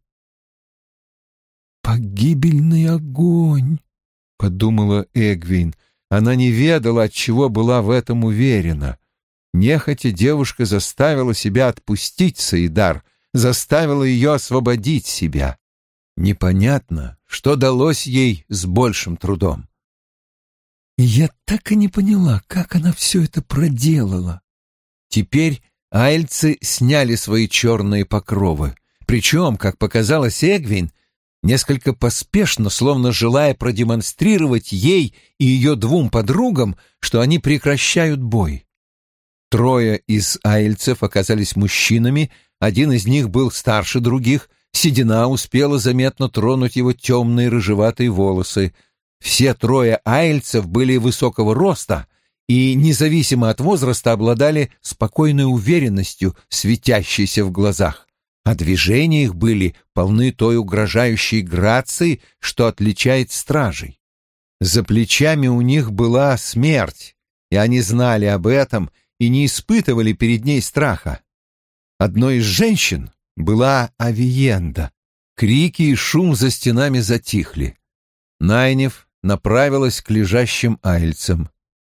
«Погибельный огонь», — подумала Эгвин. Она не ведала, от чего была в этом уверена. Нехотя девушка заставила себя отпустить Саидар, заставила ее освободить себя. Непонятно, что далось ей с большим трудом. «Я так и не поняла, как она все это проделала». Теперь айльцы сняли свои черные покровы. Причем, как показалось Эгвин, несколько поспешно, словно желая продемонстрировать ей и ее двум подругам, что они прекращают бой. Трое из айльцев оказались мужчинами, один из них был старше других, седина успела заметно тронуть его темные рыжеватые волосы. Все трое айльцев были высокого роста и, независимо от возраста, обладали спокойной уверенностью, светящейся в глазах, а движения их были полны той угрожающей грацией, что отличает стражей. За плечами у них была смерть, и они знали об этом и не испытывали перед ней страха. Одной из женщин была Авиенда. Крики и шум за стенами затихли. Найниф направилась к лежащим айльцам.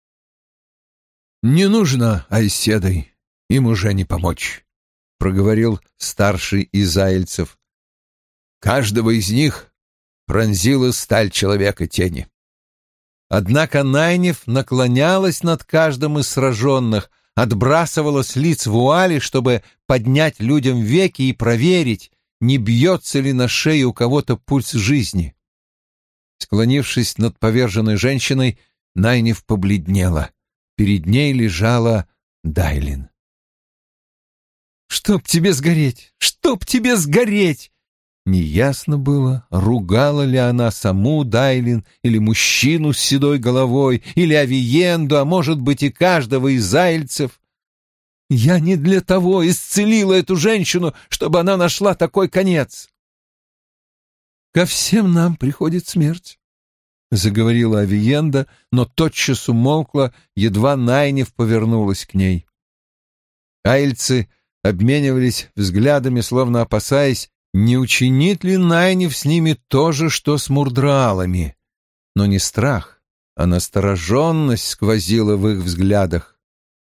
«Не нужно, Айседой, им уже не помочь», — проговорил старший из айльцев. «Каждого из них пронзила сталь человека-тени». Однако Найниф наклонялась над каждым из сраженных, отбрасывала с лиц вуали, чтобы поднять людям веки и проверить, не бьется ли на шее у кого-то пульс жизни. Склонившись над поверженной женщиной, Найниф побледнела. Перед ней лежала Дайлин. «Чтоб тебе сгореть! Чтоб тебе сгореть!» Неясно было, ругала ли она саму Дайлин или мужчину с седой головой, или Авиенду, а может быть и каждого из айльцев. «Я не для того исцелила эту женщину, чтобы она нашла такой конец». «Ко всем нам приходит смерть», — заговорила Авиенда, но тотчас умолкла, едва Найниф повернулась к ней. Айльцы обменивались взглядами, словно опасаясь, не учинит ли Найниф с ними то же, что с мурдралами. Но не страх, а настороженность сквозила в их взглядах.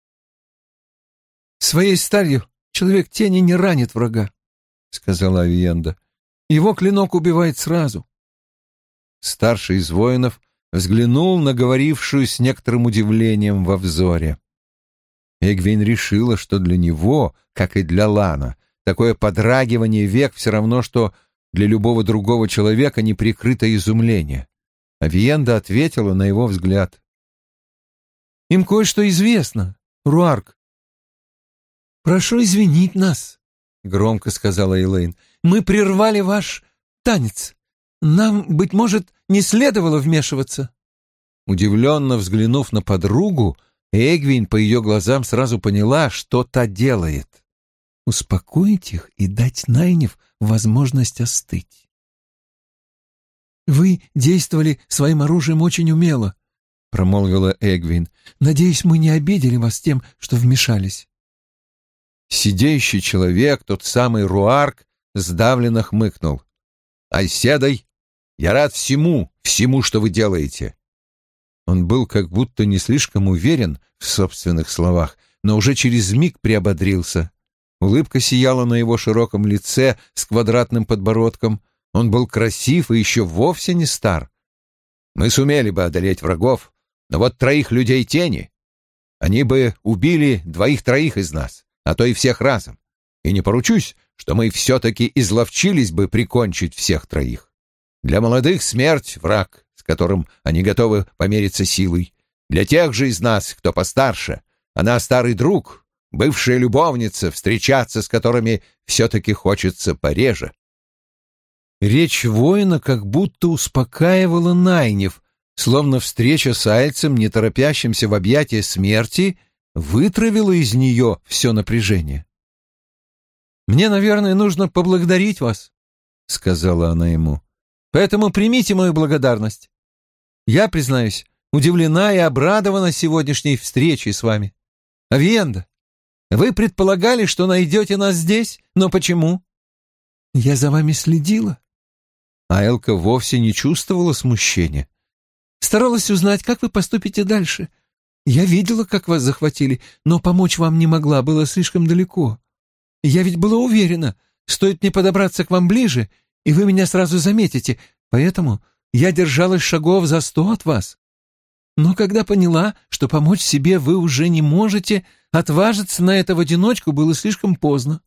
«Своей сталью человек тени не ранит врага», — сказала Авиенда. «Его клинок убивает сразу». Старший из воинов взглянул на говорившую с некоторым удивлением во взоре. Эгвин решила, что для него, как и для Лана, такое подрагивание век все равно, что для любого другого человека неприкрытое изумление. Авиенда ответила на его взгляд. «Им кое-что известно, Руарк». «Прошу извинить нас», — громко сказала Элейн. «Мы прервали ваш танец. Нам, быть может, не следовало вмешиваться». Удивленно взглянув на подругу, Эгвин по ее глазам сразу поняла, что та делает. Успокоить их и дать Найниф возможность остыть. «Вы действовали своим оружием очень умело», — промолвила Эгвин. «Надеюсь, мы не обидели вас тем, что вмешались». Сидящий человек, тот самый Руарк, сдавленно хмыкнул. «Айседой, я рад всему, всему, что вы делаете». Он был как будто не слишком уверен в собственных словах, но уже через миг приободрился. Улыбка сияла на его широком лице с квадратным подбородком. Он был красив и еще вовсе не стар. Мы сумели бы одолеть врагов, но вот троих людей тени, они бы убили двоих-троих из нас, а то и всех разом. И не поручусь, что мы все-таки изловчились бы прикончить всех троих. Для молодых смерть — враг, с которым они готовы помериться силой. Для тех же из нас, кто постарше, она старый друг, бывшая любовница, встречаться с которыми все-таки хочется пореже. Речь воина как будто успокаивала Найниф, словно встреча с Айльцем, не торопящимся в объятия смерти, вытравила из нее все напряжение. «Мне, наверное, нужно поблагодарить вас», — сказала она ему. «Поэтому примите мою благодарность. Я, признаюсь, удивлена и обрадована сегодняшней встречей с вами. Авиенда, вы предполагали, что найдете нас здесь, но почему?» «Я за вами следила». Айлка вовсе не чувствовала смущения. «Старалась узнать, как вы поступите дальше. Я видела, как вас захватили, но помочь вам не могла, было слишком далеко. Я ведь была уверена, стоит мне подобраться к вам ближе, и вы меня сразу заметите, поэтому я держалась шагов за сто от вас. Но когда поняла, что помочь себе вы уже не можете, отважиться на это в одиночку было слишком поздно».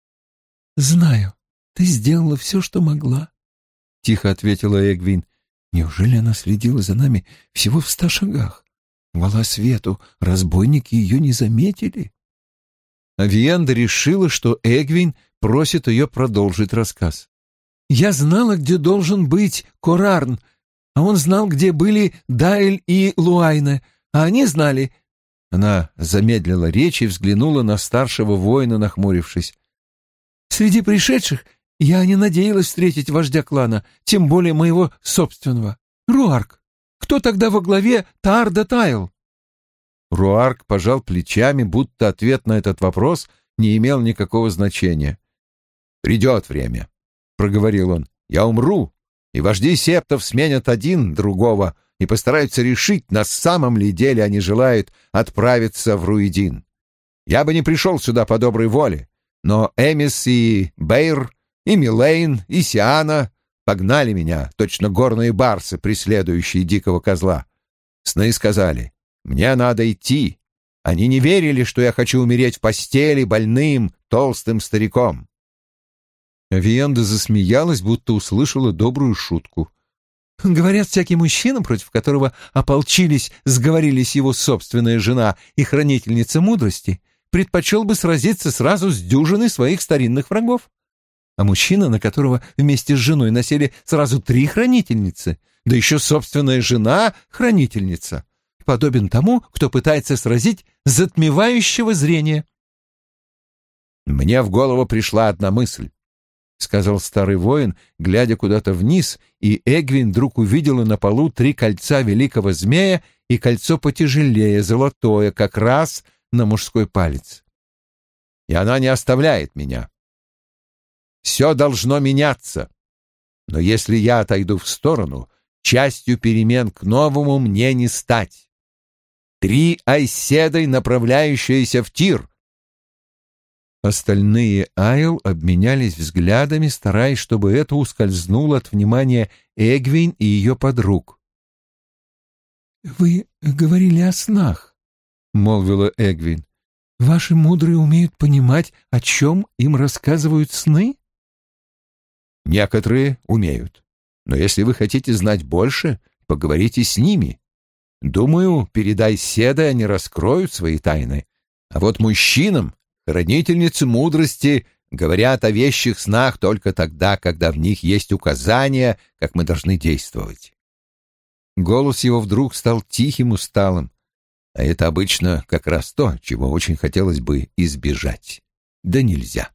«Знаю, ты сделала все, что могла», — тихо ответила Эгвин. «Неужели она следила за нами всего в ста шагах? Хвала свету, разбойники ее не заметили». Авиенда решила, что Эгвин просит ее продолжить рассказ. «Я знала, где должен быть Корарн, а он знал, где были Дайль и Луайна, а они знали...» Она замедлила речь и взглянула на старшего воина, нахмурившись. «Среди пришедших я не надеялась встретить вождя клана, тем более моего собственного. Руарк, кто тогда во главе Таарда Тайл?» Руарк пожал плечами, будто ответ на этот вопрос не имел никакого значения. «Придет время», — проговорил он. «Я умру, и вожди септов сменят один другого и постараются решить, на самом ли деле они желают отправиться в Руидин. Я бы не пришел сюда по доброй воле, но Эмис и Бейр, и Милейн, и Сиана погнали меня, точно горные барсы, преследующие дикого козла. Сны сказали: мне надо идти. Они не верили, что я хочу умереть в постели больным, толстым стариком». Авиенда засмеялась, будто услышала добрую шутку. «Говорят, всякий мужчина, против которого ополчились, сговорились его собственная жена и хранительница мудрости, предпочел бы сразиться сразу с дюжиной своих старинных врагов. А мужчина, на которого вместе с женой насели сразу три хранительницы, да еще собственная жена — хранительница, подобен тому, кто пытается сразить затмевающего зрения». «Мне в голову пришла одна мысль», — сказал старый воин, глядя куда-то вниз, и Эгвин вдруг увидела на полу три кольца великого змея и кольцо потяжелее, золотое, как раз на мужской палец. «И она не оставляет меня. Все должно меняться. Но если я отойду в сторону, частью перемен к новому мне не стать. Три айседой, направляющиеся в Тир». Остальные Айл обменялись взглядами, стараясь, чтобы это ускользнуло от внимания Эгвин и ее подруг. «Вы говорили о снах», — молвила Эгвин. «Ваши мудрые умеют понимать, о чем им рассказывают сны?» «Некоторые умеют. Но если вы хотите знать больше, поговорите с ними. Думаю, перед айседой они раскроют свои тайны. А вот мужчинам хранительницы мудрости говорят о вещих снах только тогда, когда в них есть указания, как мы должны действовать». Голос его вдруг стал тихим, усталым. А это обычно как раз то, чего очень хотелось бы избежать. Да нельзя.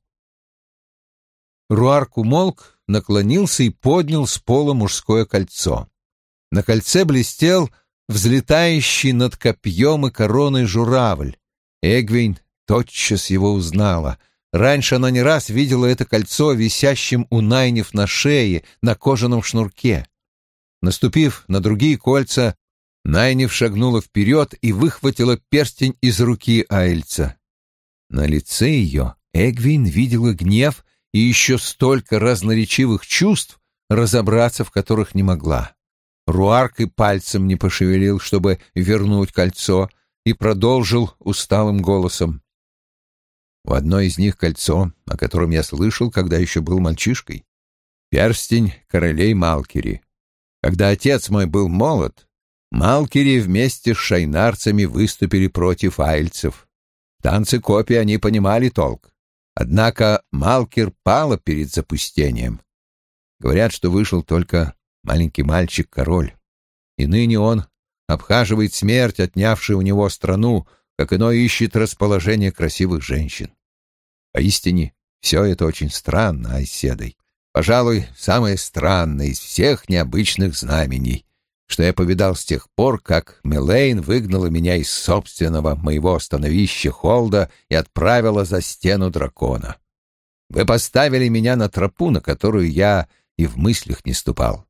Руарк умолк, наклонился и поднял с пола мужское кольцо. На кольце блестел взлетающий над копьем и короной журавль. Эгвин тотчас его узнала. Раньше она не раз видела это кольцо висящим у Найниф на шее, на кожаном шнурке. Наступив на другие кольца, Найниф шагнула вперед и выхватила перстень из руки Айльца. На лице ее Эгвин видела гнев и еще столько разноречивых чувств, разобраться в которых не могла. Руарк и пальцем не пошевелил, чтобы вернуть кольцо, и продолжил усталым голосом. В одной из них кольцо, о котором я слышал, когда еще был мальчишкой. Перстень королей Малкири. Когда отец мой был молод, Малкири вместе с шайнарцами выступили против айльцев. В танце копий они понимали толк. Однако Малкир пала перед запустением. Говорят, что вышел только маленький мальчик-король. И ныне он обхаживает смерть, отнявшую у него страну, как иной ищет расположение красивых женщин. Поистине, все это очень странно, Айседой. Пожалуй, самое странное из всех необычных знамений, что я повидал с тех пор, как Мелейн выгнала меня из собственного моего становища Холда и отправила за стену дракона. Вы поставили меня на тропу, на которую я и в мыслях не ступал.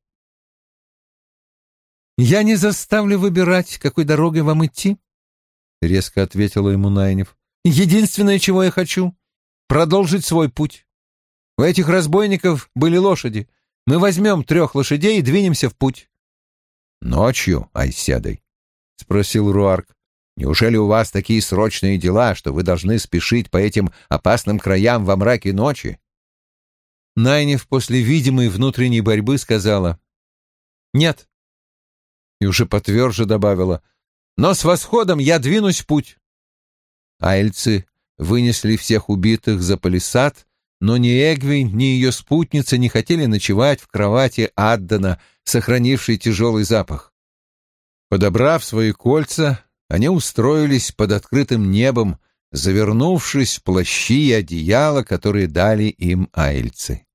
«Я не заставлю выбирать, какой дорогой вам идти», — резко ответила ему Найниф. «Единственное, чего я хочу — продолжить свой путь. У этих разбойников были лошади. Мы возьмем трех лошадей и двинемся в путь». «Ночью, Айседой?» — спросил Руарк. «Неужели у вас такие срочные дела, что вы должны спешить по этим опасным краям во мраке ночи?» Найниф после видимой внутренней борьбы сказала «Нет». И уже потверже добавила: «Но с восходом я двинусь в путь». Айльцы вынесли всех убитых за палисад, но ни Эгвин, ни ее спутница не хотели ночевать в кровати Аддана, сохранившей тяжелый запах. Подобрав свои кольца, они устроились под открытым небом, завернувшись в плащи и одеяла, которые дали им айльцы.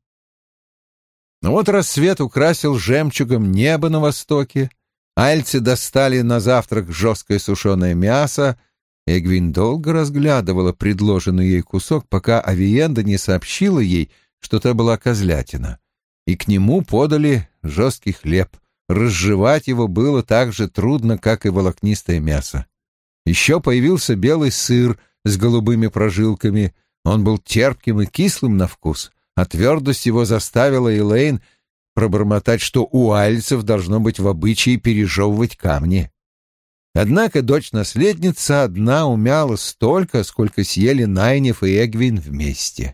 Но вот рассвет украсил жемчугом небо на востоке, айльцы достали на завтрак жесткое сушеное мясо. Эгвин долго разглядывала предложенный ей кусок, пока Авиенда не сообщила ей, что это была козлятина, и к нему подали жесткий хлеб. Разжевать его было так же трудно, как и волокнистое мясо. Еще появился белый сыр с голубыми прожилками. Он был терпким и кислым на вкус, а твердость его заставила Элейн пробормотать, что у айльцев должно быть в обычае пережевывать камни. Однако дочь-наследница одна умяла столько, сколько съели Найниф и Эгвин вместе.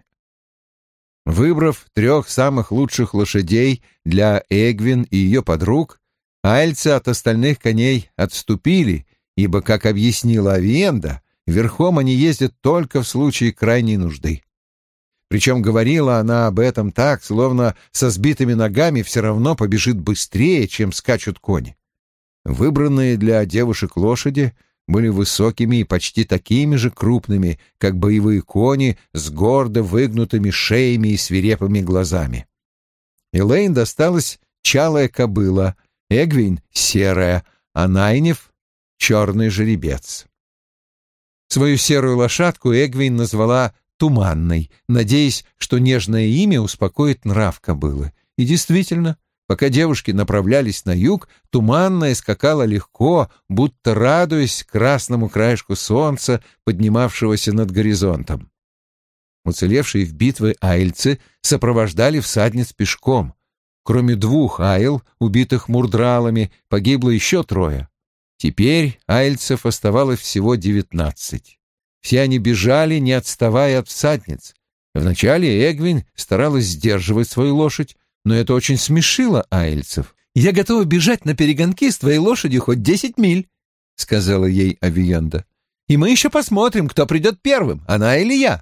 Выбрав трех самых лучших лошадей для Эгвин и ее подруг, айльцы от остальных коней отступили, ибо, как объяснила Авиенда, верхом они ездят только в случае крайней нужды. Причем говорила она об этом так, словно со сбитыми ногами все равно побежит быстрее, чем скачут кони. Выбранные для девушек лошади были высокими и почти такими же крупными, как боевые кони, с гордо выгнутыми шеями и свирепыми глазами. Элейн досталась чалая кобыла, Эгвин — серая, а Найниф — черный жеребец. Свою серую лошадку Эгвин назвала Туманной, надеясь, что нежное имя успокоит нрав кобылы. И действительно, пока девушки направлялись на юг, Туманная скакала легко, будто радуясь красному краешку солнца, поднимавшегося над горизонтом. Уцелевшие в битве айльцы сопровождали всадниц пешком. Кроме двух айл, убитых мурдралами, погибло еще трое. Теперь айльцев оставалось всего девятнадцать. Все они бежали, не отставая от всадниц. Вначале Эгвин старалась сдерживать свою лошадь, но это очень смешило айльцев. «Я готова бежать на перегонки с твоей лошадью хоть десять миль», — сказала ей Авиенда. «И мы еще посмотрим, кто придет первым, она или я».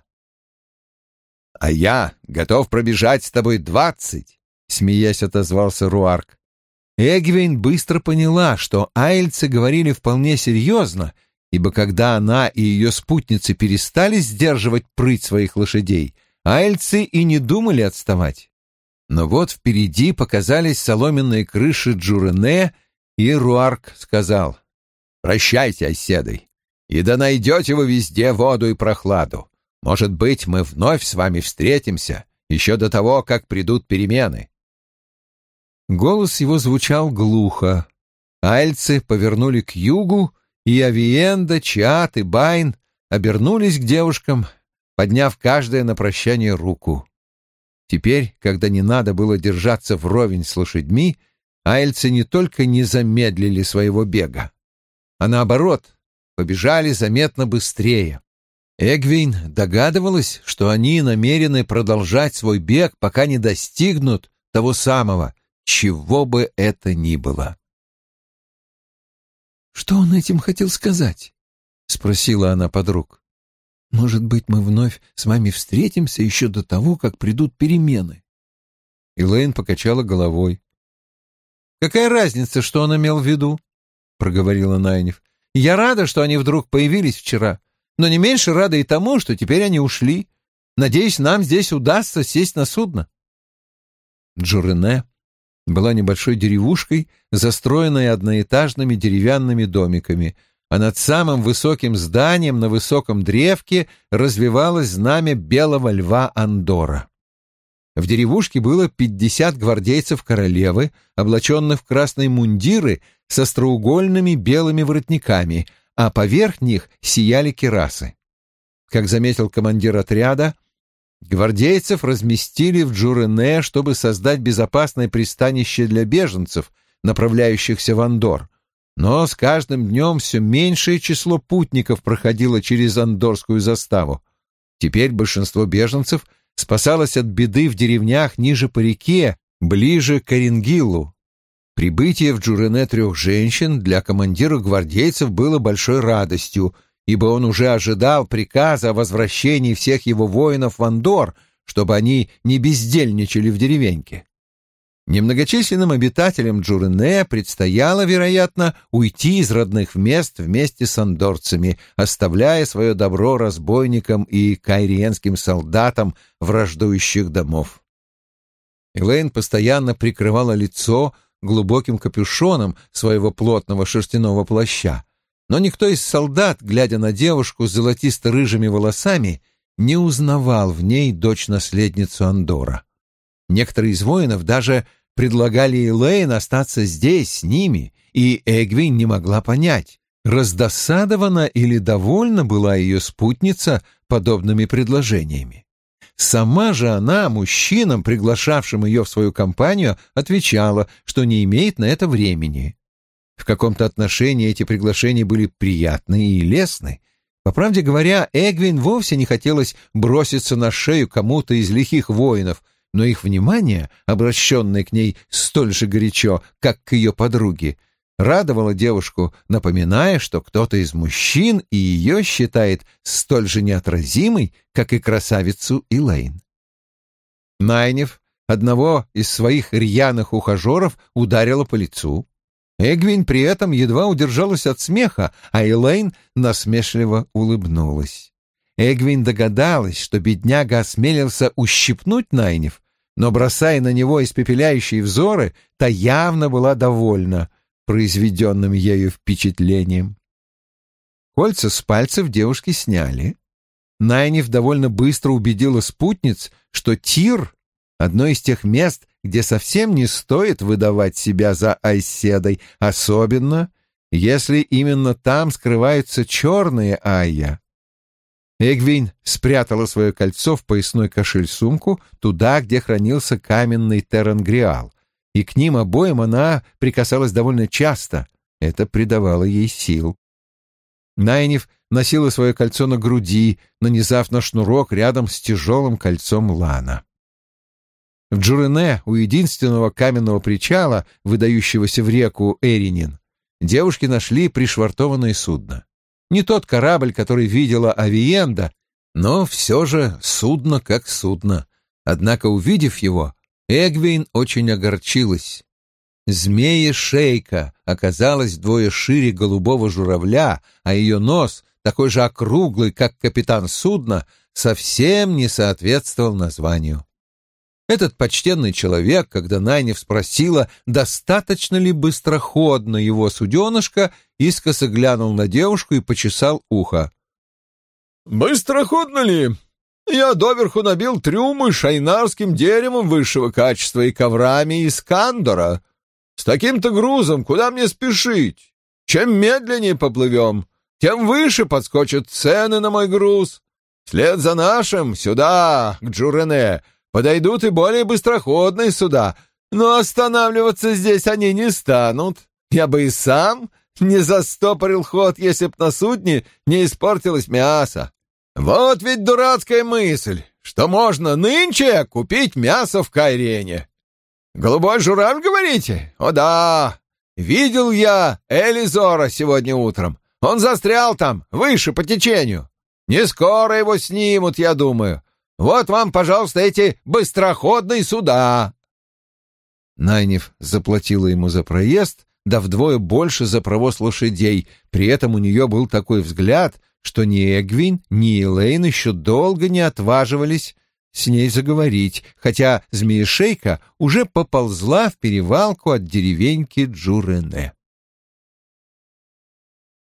«А я готов пробежать с тобой двадцать», — смеясь отозвался Руарк. Эгвин быстро поняла, что айльцы говорили вполне серьезно, ибо когда она и ее спутницы перестали сдерживать прыть своих лошадей, айльцы и не думали отставать. Но вот впереди показались соломенные крыши Джурене, и Руарк сказал: «Прощайте, оседой, и да найдете вы везде воду и прохладу. Может быть, мы вновь с вами встретимся еще до того, как придут перемены». Голос его звучал глухо. Айльцы повернули к югу, и Авиенда, Чиат и Байн обернулись к девушкам. подняв каждое на прощание руку. Теперь, когда не надо было держаться вровень с лошадьми, айльцы не только не замедлили своего бега, а наоборот, побежали заметно быстрее. Эгвин догадывалась, что они намерены продолжать свой бег, пока не достигнут того самого, чего бы это ни было. «Что он этим хотел сказать?» — спросила она подруг. «Может быть, мы вновь с вами встретимся еще до того, как придут перемены?» Элейн покачала головой. «Какая разница, что он имел в виду?» — проговорила Найниф. «Я рада, что они вдруг появились вчера, но не меньше рада и тому, что теперь они ушли. Надеюсь, нам здесь удастся сесть на судно». Джурене была небольшой деревушкой, застроенной одноэтажными деревянными домиками, а над самым высоким зданием на высоком древке развивалось знамя белого льва Андора. В деревушке было пятьдесят гвардейцев королевы, облаченных в красные мундиры с остроугольными белыми воротниками, а поверх них сияли кирасы. Как заметил командир отряда, гвардейцев разместили в Джурене, чтобы создать безопасное пристанище для беженцев, направляющихся в Андор. Но с каждым днем все меньшее число путников проходило через андорскую заставу. Теперь большинство беженцев спасалось от беды в деревнях ниже по реке, ближе к Оренгилу. Прибытие в Джурене трех женщин для командира гвардейцев было большой радостью, ибо он уже ожидал приказа о возвращении всех его воинов в Андор, чтобы они не бездельничали в деревеньке. Немногочисленным обитателям Джурене предстояло, вероятно, уйти из родных мест вместе с андорцами, оставляя свое добро разбойникам и кайриенским солдатам враждующих домов. Элейн постоянно прикрывала лицо глубоким капюшоном своего плотного шерстяного плаща, но никто из солдат, глядя на девушку с золотисто-рыжими волосами, не узнавал в ней дочь-наследницу Андора. Некоторые из воинов даже предлагали Элейн остаться здесь с ними, и Эгвин не могла понять, раздосадована или довольна была ее спутница подобными предложениями. Сама же она мужчинам, приглашавшим ее в свою компанию, отвечала, что не имеет на это времени. В каком-то отношении эти приглашения были приятны и лестны. По правде говоря, Эгвин вовсе не хотелось броситься на шею кому-то из лихих воинов, но их внимание, обращенное к ней столь же горячо, как к ее подруге, радовало девушку, напоминая, что кто-то из мужчин и ее считает столь же неотразимой, как и красавицу Элейн. Найниф одного из своих рьяных ухажеров ударила по лицу. Эгвин при этом едва удержалась от смеха, а Элейн насмешливо улыбнулась. Эгвин догадалась, что бедняга осмелился ущипнуть Найниф, но, бросая на него испепеляющие взоры, та явно была довольна произведенным ею впечатлением. Кольца с пальцев девушки сняли. Найниф довольно быстро убедила спутниц, что Тир — одно из тех мест, где совсем не стоит выдавать себя за айседой, особенно если именно там скрываются черные айя. Эгвин спрятала свое кольцо в поясной кошель-сумку туда, где хранился каменный Теренгриал, и к ним обоим она прикасалась довольно часто. Это придавало ей сил. Найниф носила свое кольцо на груди, нанизав на шнурок рядом с тяжелым кольцом Лана. В Джурене, у единственного каменного причала, выдающегося в реку Эринин, девушки нашли пришвартованное судно. Не тот корабль, который видела Авиенда, но все же судно как судно. Однако, увидев его, Эгвин очень огорчилась. Змея-шейка оказалась вдвое шире голубого журавля, а ее нос, такой же округлый, как капитан судна, совсем не соответствовал названию. Этот почтенный человек, когда Найниф спросила, достаточно ли быстроходно его суденышко, искоса глянул на девушку и почесал ухо. «Быстроходно ли? Я доверху набил трюмы шайнарским деревом высшего качества и коврами из Кандора. С таким-то грузом куда мне спешить? Чем медленнее поплывем, тем выше подскочат цены на мой груз. Вслед за нашим сюда, к Джурене, подойдут и более быстроходные суда, но останавливаться здесь они не станут. Я бы и сам не застопорил ход, если б на судне не испортилось мясо. Вот ведь дурацкая мысль, что можно нынче купить мясо в Кайрене. Голубой журавль, говорите? О да, видел я Элизора сегодня утром. Он застрял там, выше по течению. Не скоро его снимут, я думаю. Вот вам, пожалуйста, эти быстроходные суда. Найниф заплатила ему за проезд, да вдвое больше за провоз лошадей. При этом у нее был такой взгляд, что ни Эгвин, ни Элейн еще долго не отваживались с ней заговорить, хотя змеешейка уже поползла в перевалку от деревеньки Джурене.